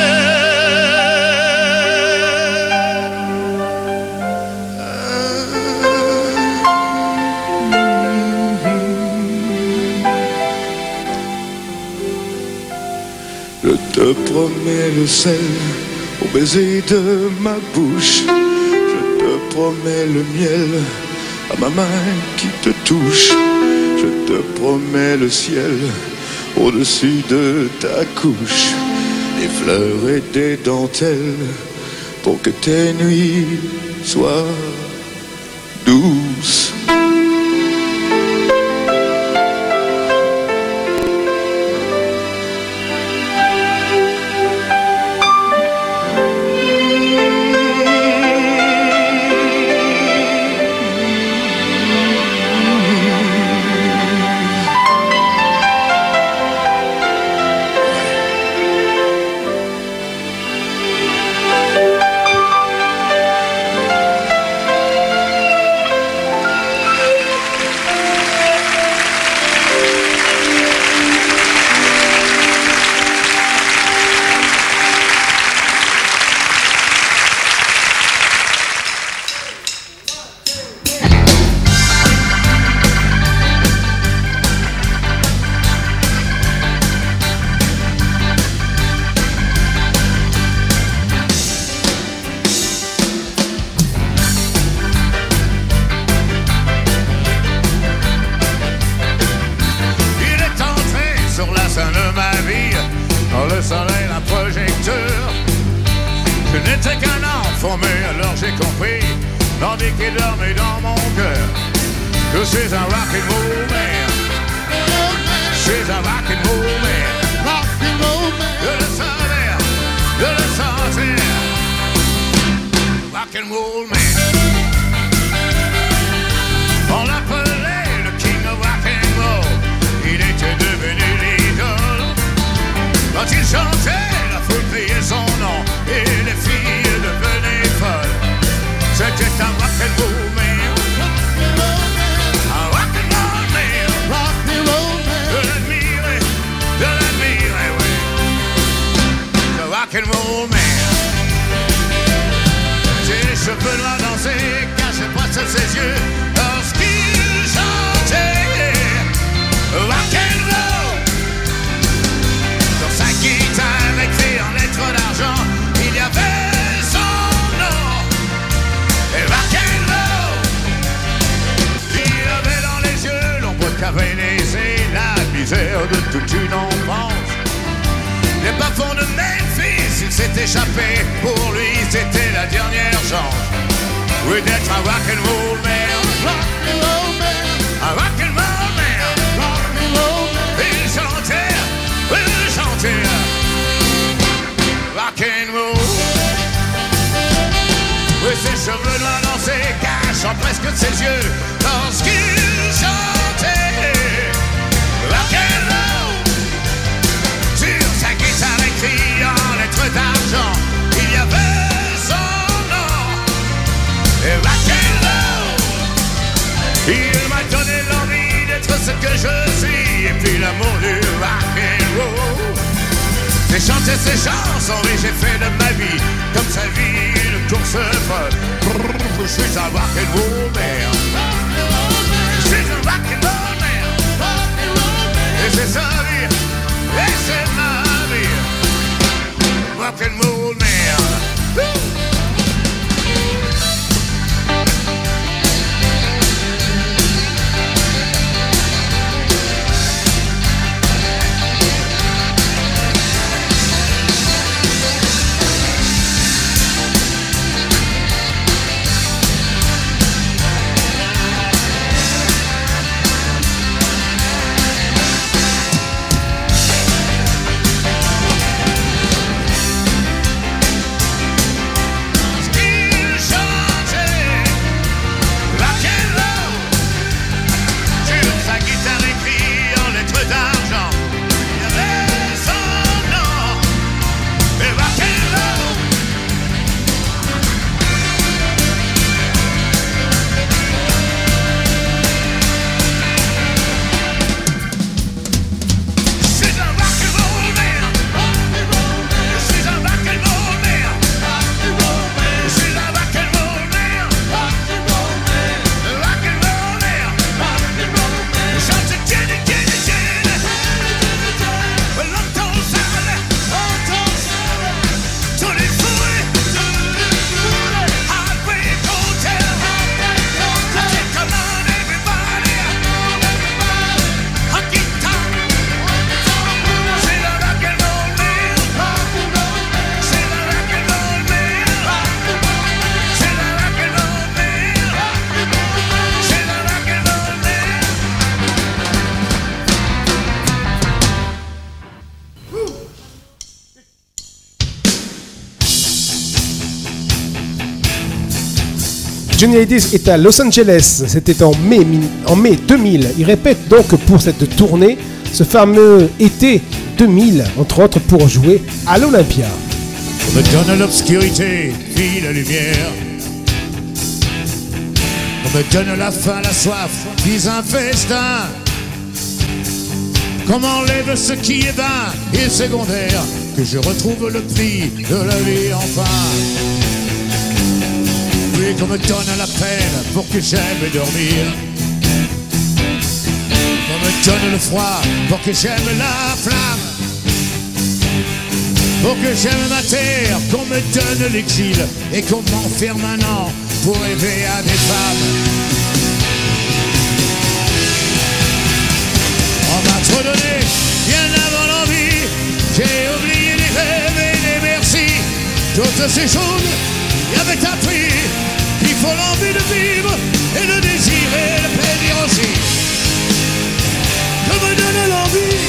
Je te promets le sel au baiser de ma bouche. Je te promets le miel à ma main qui te touche. Je te promets le ciel au-dessus de ta couche. Des fleurs et des dentelles pour que tes nuits soient douces. Johnny Hallyday est à Los Angeles, c'était en mai 2000. Il répète donc pour cette tournée ce fameux été 2000, entre autres pour jouer à l'Olympia. On me donne l'obscurité, puis la lumière. On me donne la faim, la soif, puis un festin. Qu'on m'enlève ce qui est vain et secondaire, que je retrouve le prix de la vie enfin. Puis qu'on me donne la peine pour que j'aime dormir. Qu'on me donne le froid pour que j'aime la flamme. Pour que j'aime ma terre, qu'on me donne l'exil et qu'on m'enferme un an pour rêver à des femmes. On m'a trop donné, bien avant l'envie. J'ai oublié les rêves et les merci. Toutes ces choses, y avait un prix. Il faut l'envie de vivre et le désir et le plaisir aussi. Que me donne l'envie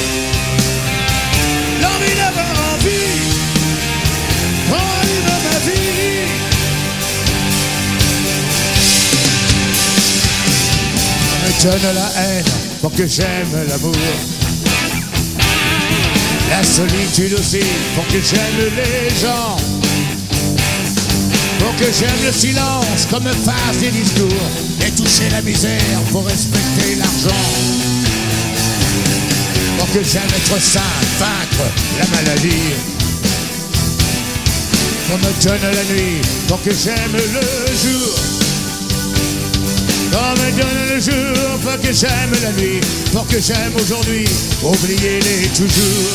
d'avoir envie. Pour vivre ma vie. On me donne la haine pour que j'aime l'amour. La solitude aussi pour que j'aime les gens. Pour que j'aime le silence comme face des discours. Et toucher la misère pour respecter l'argent. Pour que j'aime être sain, vaincre la maladie. On me donne la nuit pour que j'aime le jour. On me donne le jour pour que j'aime la nuit. Pour que j'aime aujourd'hui, oubliez-les toujours.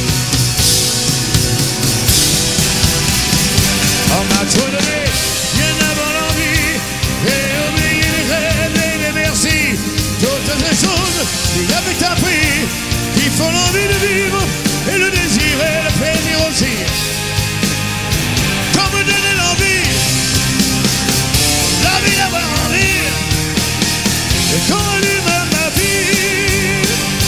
On m'a trop donné, bien avant l'envie. Et oublié les rêves et les merci. Toutes les choses, il y avait un prix. Il faut l'envie de vivre et le désir et le plaisir aussi. Qu'on me donne l'envie d'avoir envie. Et qu'on allume ma vie.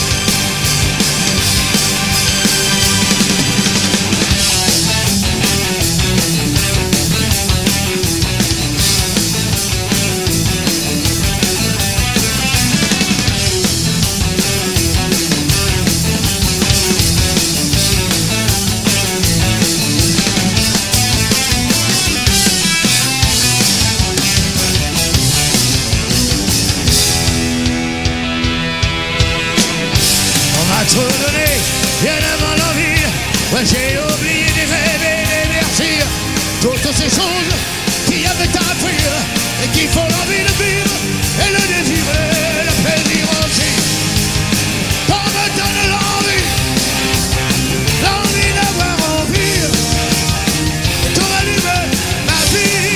Trop donné, bien avant l'envie. Ouais, j'ai oublié des rêves et des merci. Toutes ces choses qui avaient un prix et qui font l'envie de vivre et le désir et le plaisir aussi. On me donne l'envie d'avoir envie. Et qu'on allume ma vie.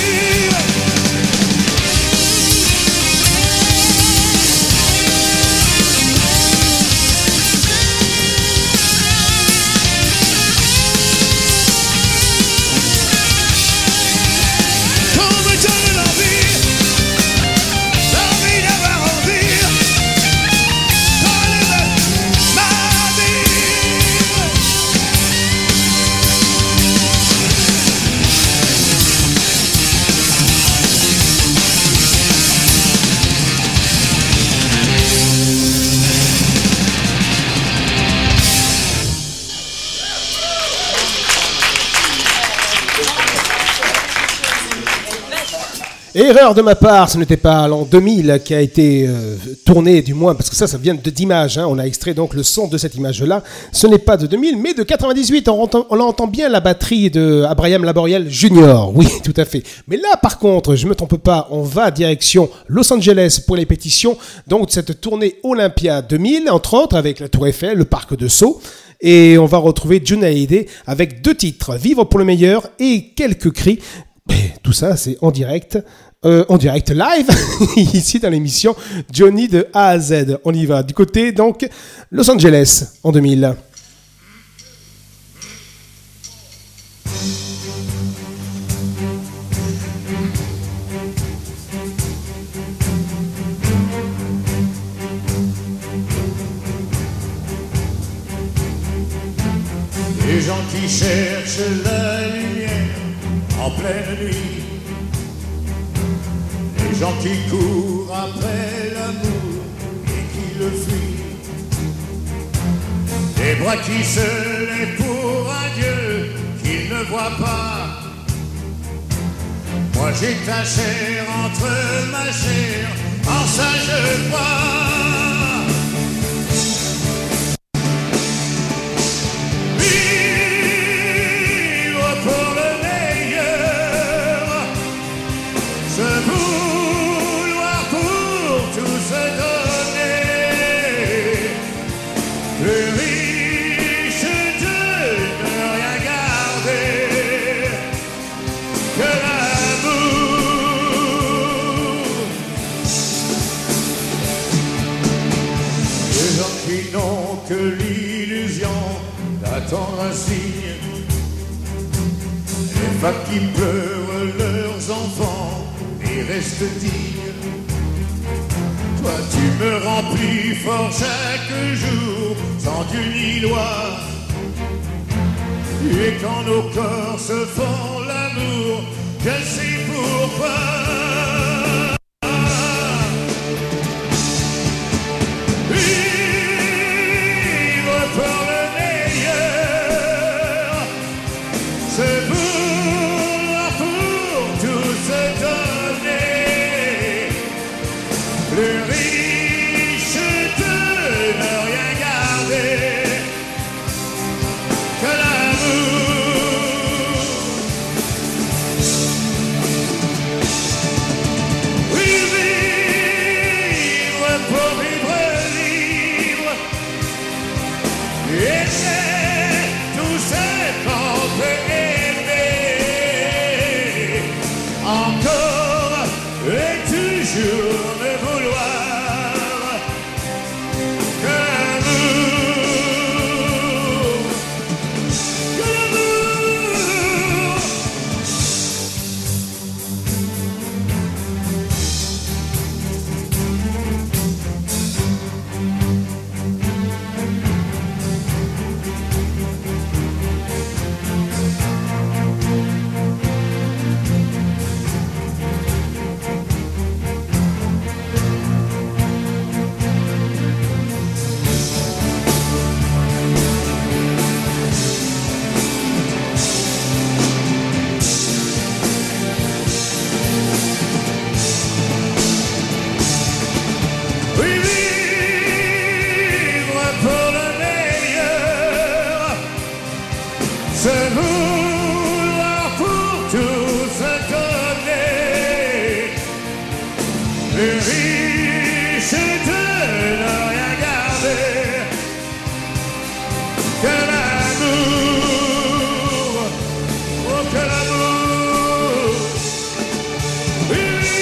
Erreur de ma part, ce n'était pas l'an 2000 qui a été tourné, du moins, parce que ça vient d'images. Hein. On a extrait donc le son de cette image-là. Ce n'est pas de 2000, mais de 98. On entend bien la batterie de Abraham Laboriel Jr. Oui, tout à fait. Mais là, par contre, je ne me trompe pas, on va direction Los Angeles pour les pétitions. Donc, cette tournée Olympia 2000, entre autres, avec la Tour Eiffel, le parc de Sceaux. Et on va retrouver Johnny Hallyday avec 2 titres, Vivre pour le meilleur et Quelques cris. Mais tout ça, c'est en direct live, ici dans l'émission Johnny de A à Z. On y va du côté, donc, Los Angeles en 2000. Les gens qui cherchent la lumière en pleine nuit gens qui courent après l'amour et qui le fuient, des bras qui se lèvent pour un Dieu qu'ils ne voient pas. Moi j'ai ta chair entre ma chair, en ça je crois. Vivre pour le meilleur, se vouloir pour tout se donner, plus riche de ne rien garder que l'amour. Les gens qui n'ont que l'illusion d'attendre un signe, les femmes qui pleurent leurs enfants et restent dignes. Toi tu me remplis fort chaque jour, sans Dieu ni loi. Et quand nos corps se font l'amour, je sais pourquoi. Vivre pour le meilleur, se vouloir pour tout se donner, plus riche de ne rien garder que l'amour. Oui, vivre pour vivre libre, et c'est tout ce qu'on peut aimer, encore et toujours ne vouloir que l'amour, que l'amour. Oui, vivre pour le meilleur, se vouloir pour tout se donner, plus riche de ne rien garder que l'amour, oh que l'amour. Oui,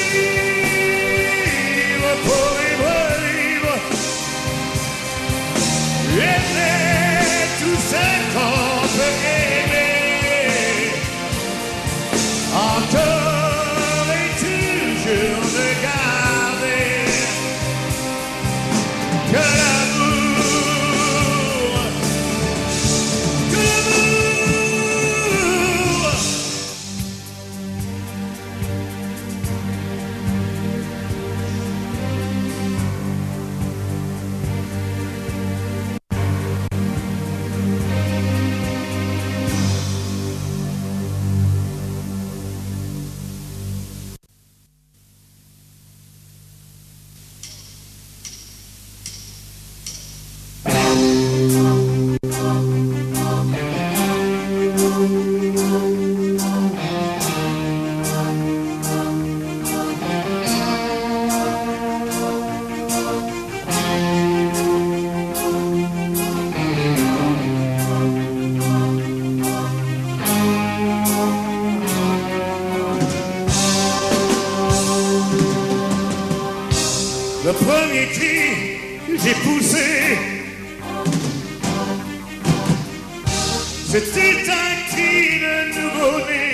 vivre pour vivre libre, et c'est tout ce qu'on peut aimer, encore et toujours de garder que l'amour, que l'amour. Le premier cri que j'ai poussé, c'était un cri de nouveau-né.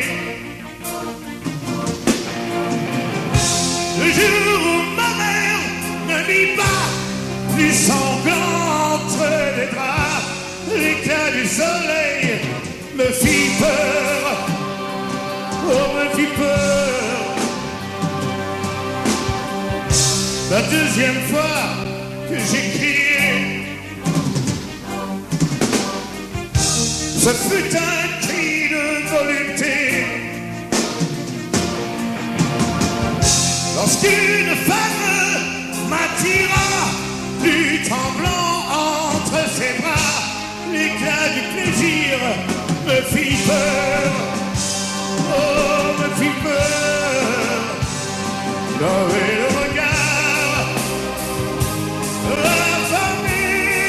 Le jour où ma mère ne mit pas plus sanglante des draps, l'éclat du soleil me fit peur, oh me fit peur. la deuxième fois que j'ai crié. Ce fut un cri de volonté. Lorsqu'une femme m'attira, plus tremblant entre ses bras, l'éclat du plaisir me fit peur. Oh, me fit peur. J'avais le regard affamé,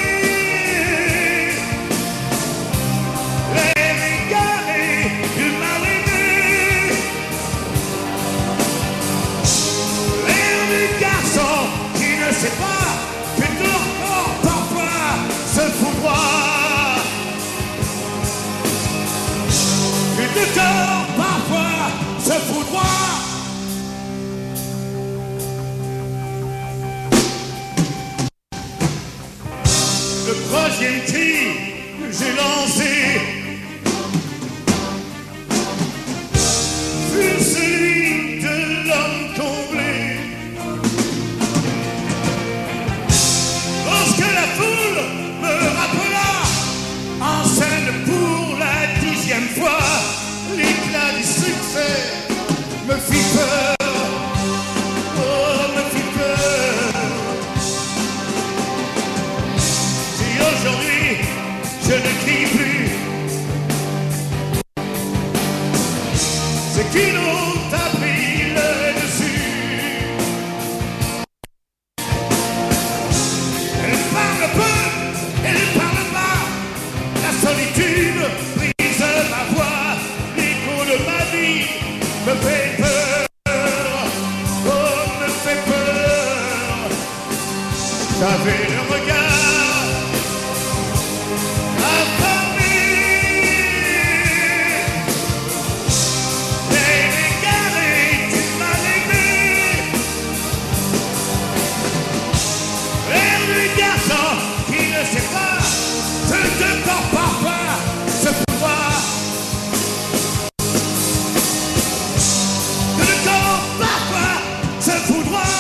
l'air égaré du mal-aimé, l'air du garçon qui ne sait pas que ton corps parfois se foudroie, que ton corps parfois se foudroie. Le troisième cri que j'ai lancé fut celui de l'homme comblé. Lorsque la foule me rappela en scène pour la 10e fois, l'éclat du succès me fit peur. Oh, me fit peur. Si aujourd'hui je ne crie plus, c'est qu'ils ont appris le dessus. Elle parle peu, elle parle pas, la solitude brise ma voix, l'écho de ma vie me fait peur. Oh, me fait peur. J'avais le regard affamé, l'air égaré du mal-aimé, l'air du garçon qui ne sait pas que deux corps parfois se foudroient, que le corps parfois se foudroie.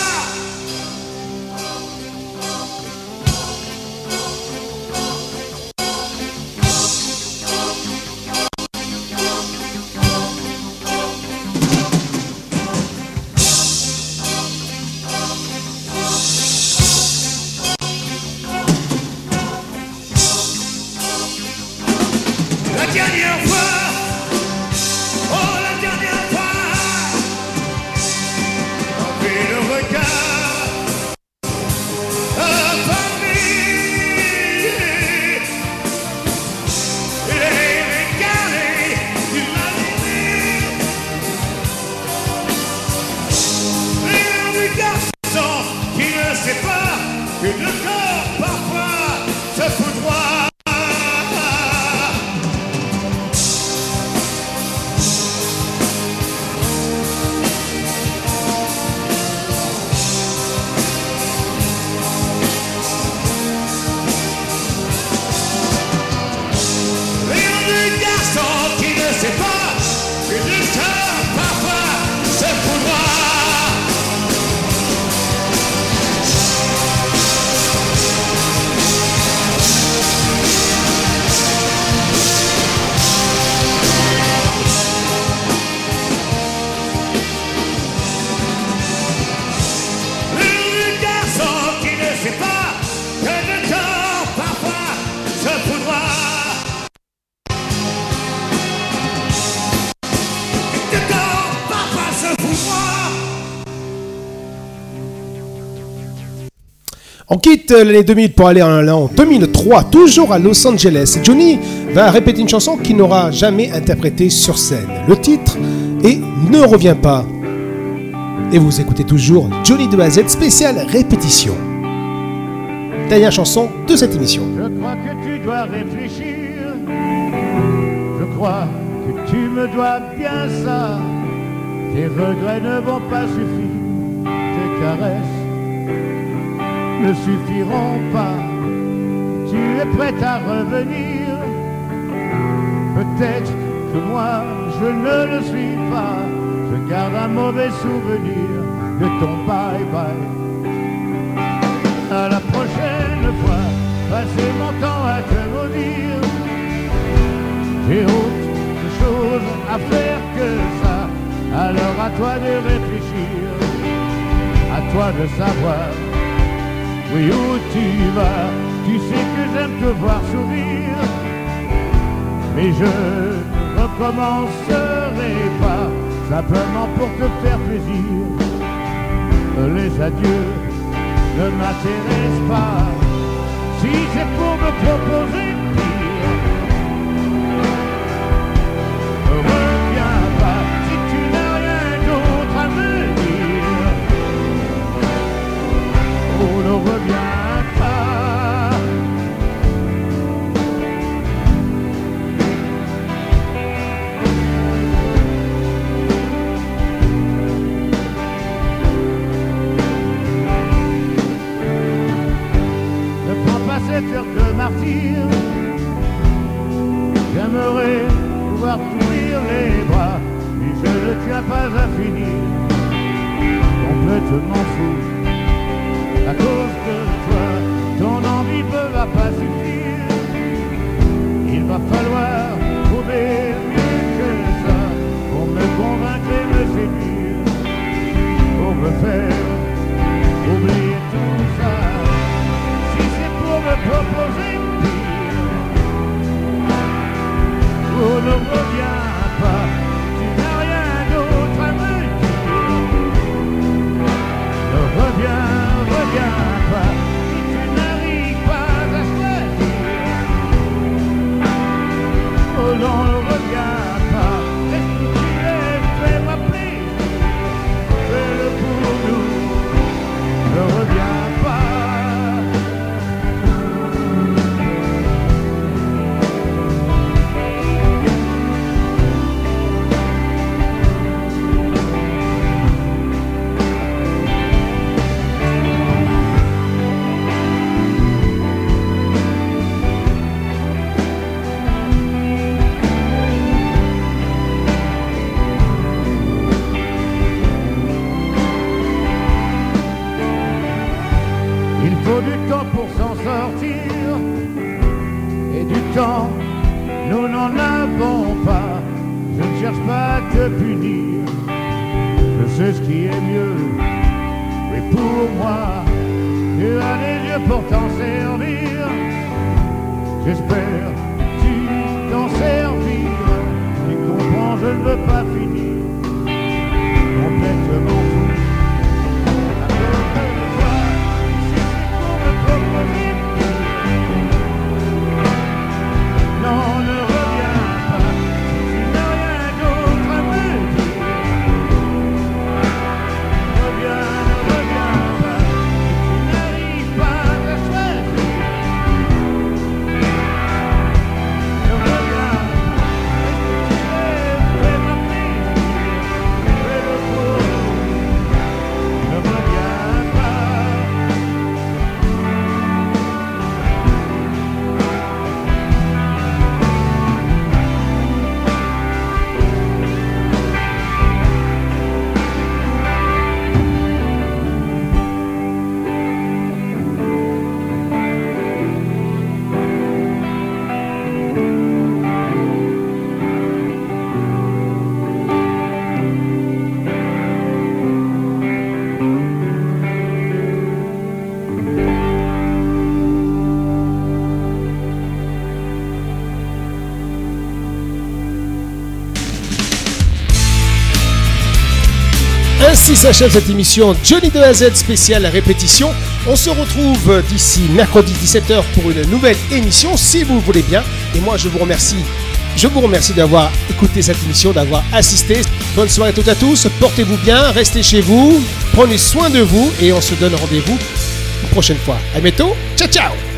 La dernière fois, oh la dernière fois, j'avais le regard affamé, l'air égaré du mal-aimé, l'air du garçon qui ne sait pas que le corps parfois se foudroie. L'air du garçon qui ne sait pas que le cœur parfois se foudroie. L'air du garçon qui ne sait pas que le corps parfois se foudroie. Que le corps parfois se foudroie. On quitte l'année 2000 pour aller en l'an 2003, toujours à Los Angeles. Johnny va répéter une chanson qu'il n'aura jamais interprétée sur scène. Le titre est Ne reviens pas. Et vous écoutez toujours Johnny de A à Z spéciale répétition. Dernière chanson de cette émission. Je crois que tu dois réfléchir. Je crois que tu me dois bien ça. Tes regrets ne vont pas suffire. Tes caresses ne suffiront pas. Tu es prête à revenir. Peut-être que moi je ne le suis pas. Je garde un mauvais souvenir de ton bye-bye. passer mon temps à te maudire. J'ai autre chose à faire que ça. Alors à toi de réfléchir, à toi de savoir, oui, où tu vas. Tu sais que j'aime te voir sourire, mais je ne recommencerai pas, simplement pour te faire plaisir. Les adieux ne m'intéressent pas, si c'est pour me proposer pire. Reviens pas si tu n'as rien d'autre à me dire. Oh, ne reviens pas. Ne prends pas cette heure de martyr. J'aimerais pouvoir t'ouvrir les bras, mais je ne tiens pas à finir. Complètement fou, à cause de toi, ton envie ne va pas suffire. Il va falloir trouver mieux que ça, pour me convaincre et me séduire, pour me faire oublier tout ça. Si c'est pour me proposer pire, oh, ne reviens pas, tu n'as rien d'autre à me dire. Ne reviens pas, si tu n'arrives pas à choisir. Oh non, ne reviens pas, reste où tu es, fais-moi plaisir. Fais-le pour nous, ne reviens pas. Il faut du temps pour s'en sortir, et du temps, nous n'en avons pas. Je ne cherche pas à te punir, je sais ce qui est mieux, mais pour moi, tu as les yeux pour t'en servir. J'espère tu t'en serviras, tu comprends, je ne veux pas finir complètement fou. Non, ne reviens pas, tu n'as rien d'autre à me dire. Reviens, ne reviens pas, tu n'arrives pas à choisir. Ne reviens pas, fais-moi plaisir, fais-le pour nous. Ne reviens pas. Ainsi s'achève cette émission Johnny de A à Z spéciale répétition. On se retrouve d'ici mercredi 17h pour une nouvelle émission si vous le voulez bien. Et moi je vous remercie d'avoir écouté cette émission, d'avoir assisté. Bonne soirée à toutes et à tous, portez-vous bien, restez chez vous, prenez soin de vous et on se donne rendez-vous une prochaine fois. À bientôt, ciao ciao.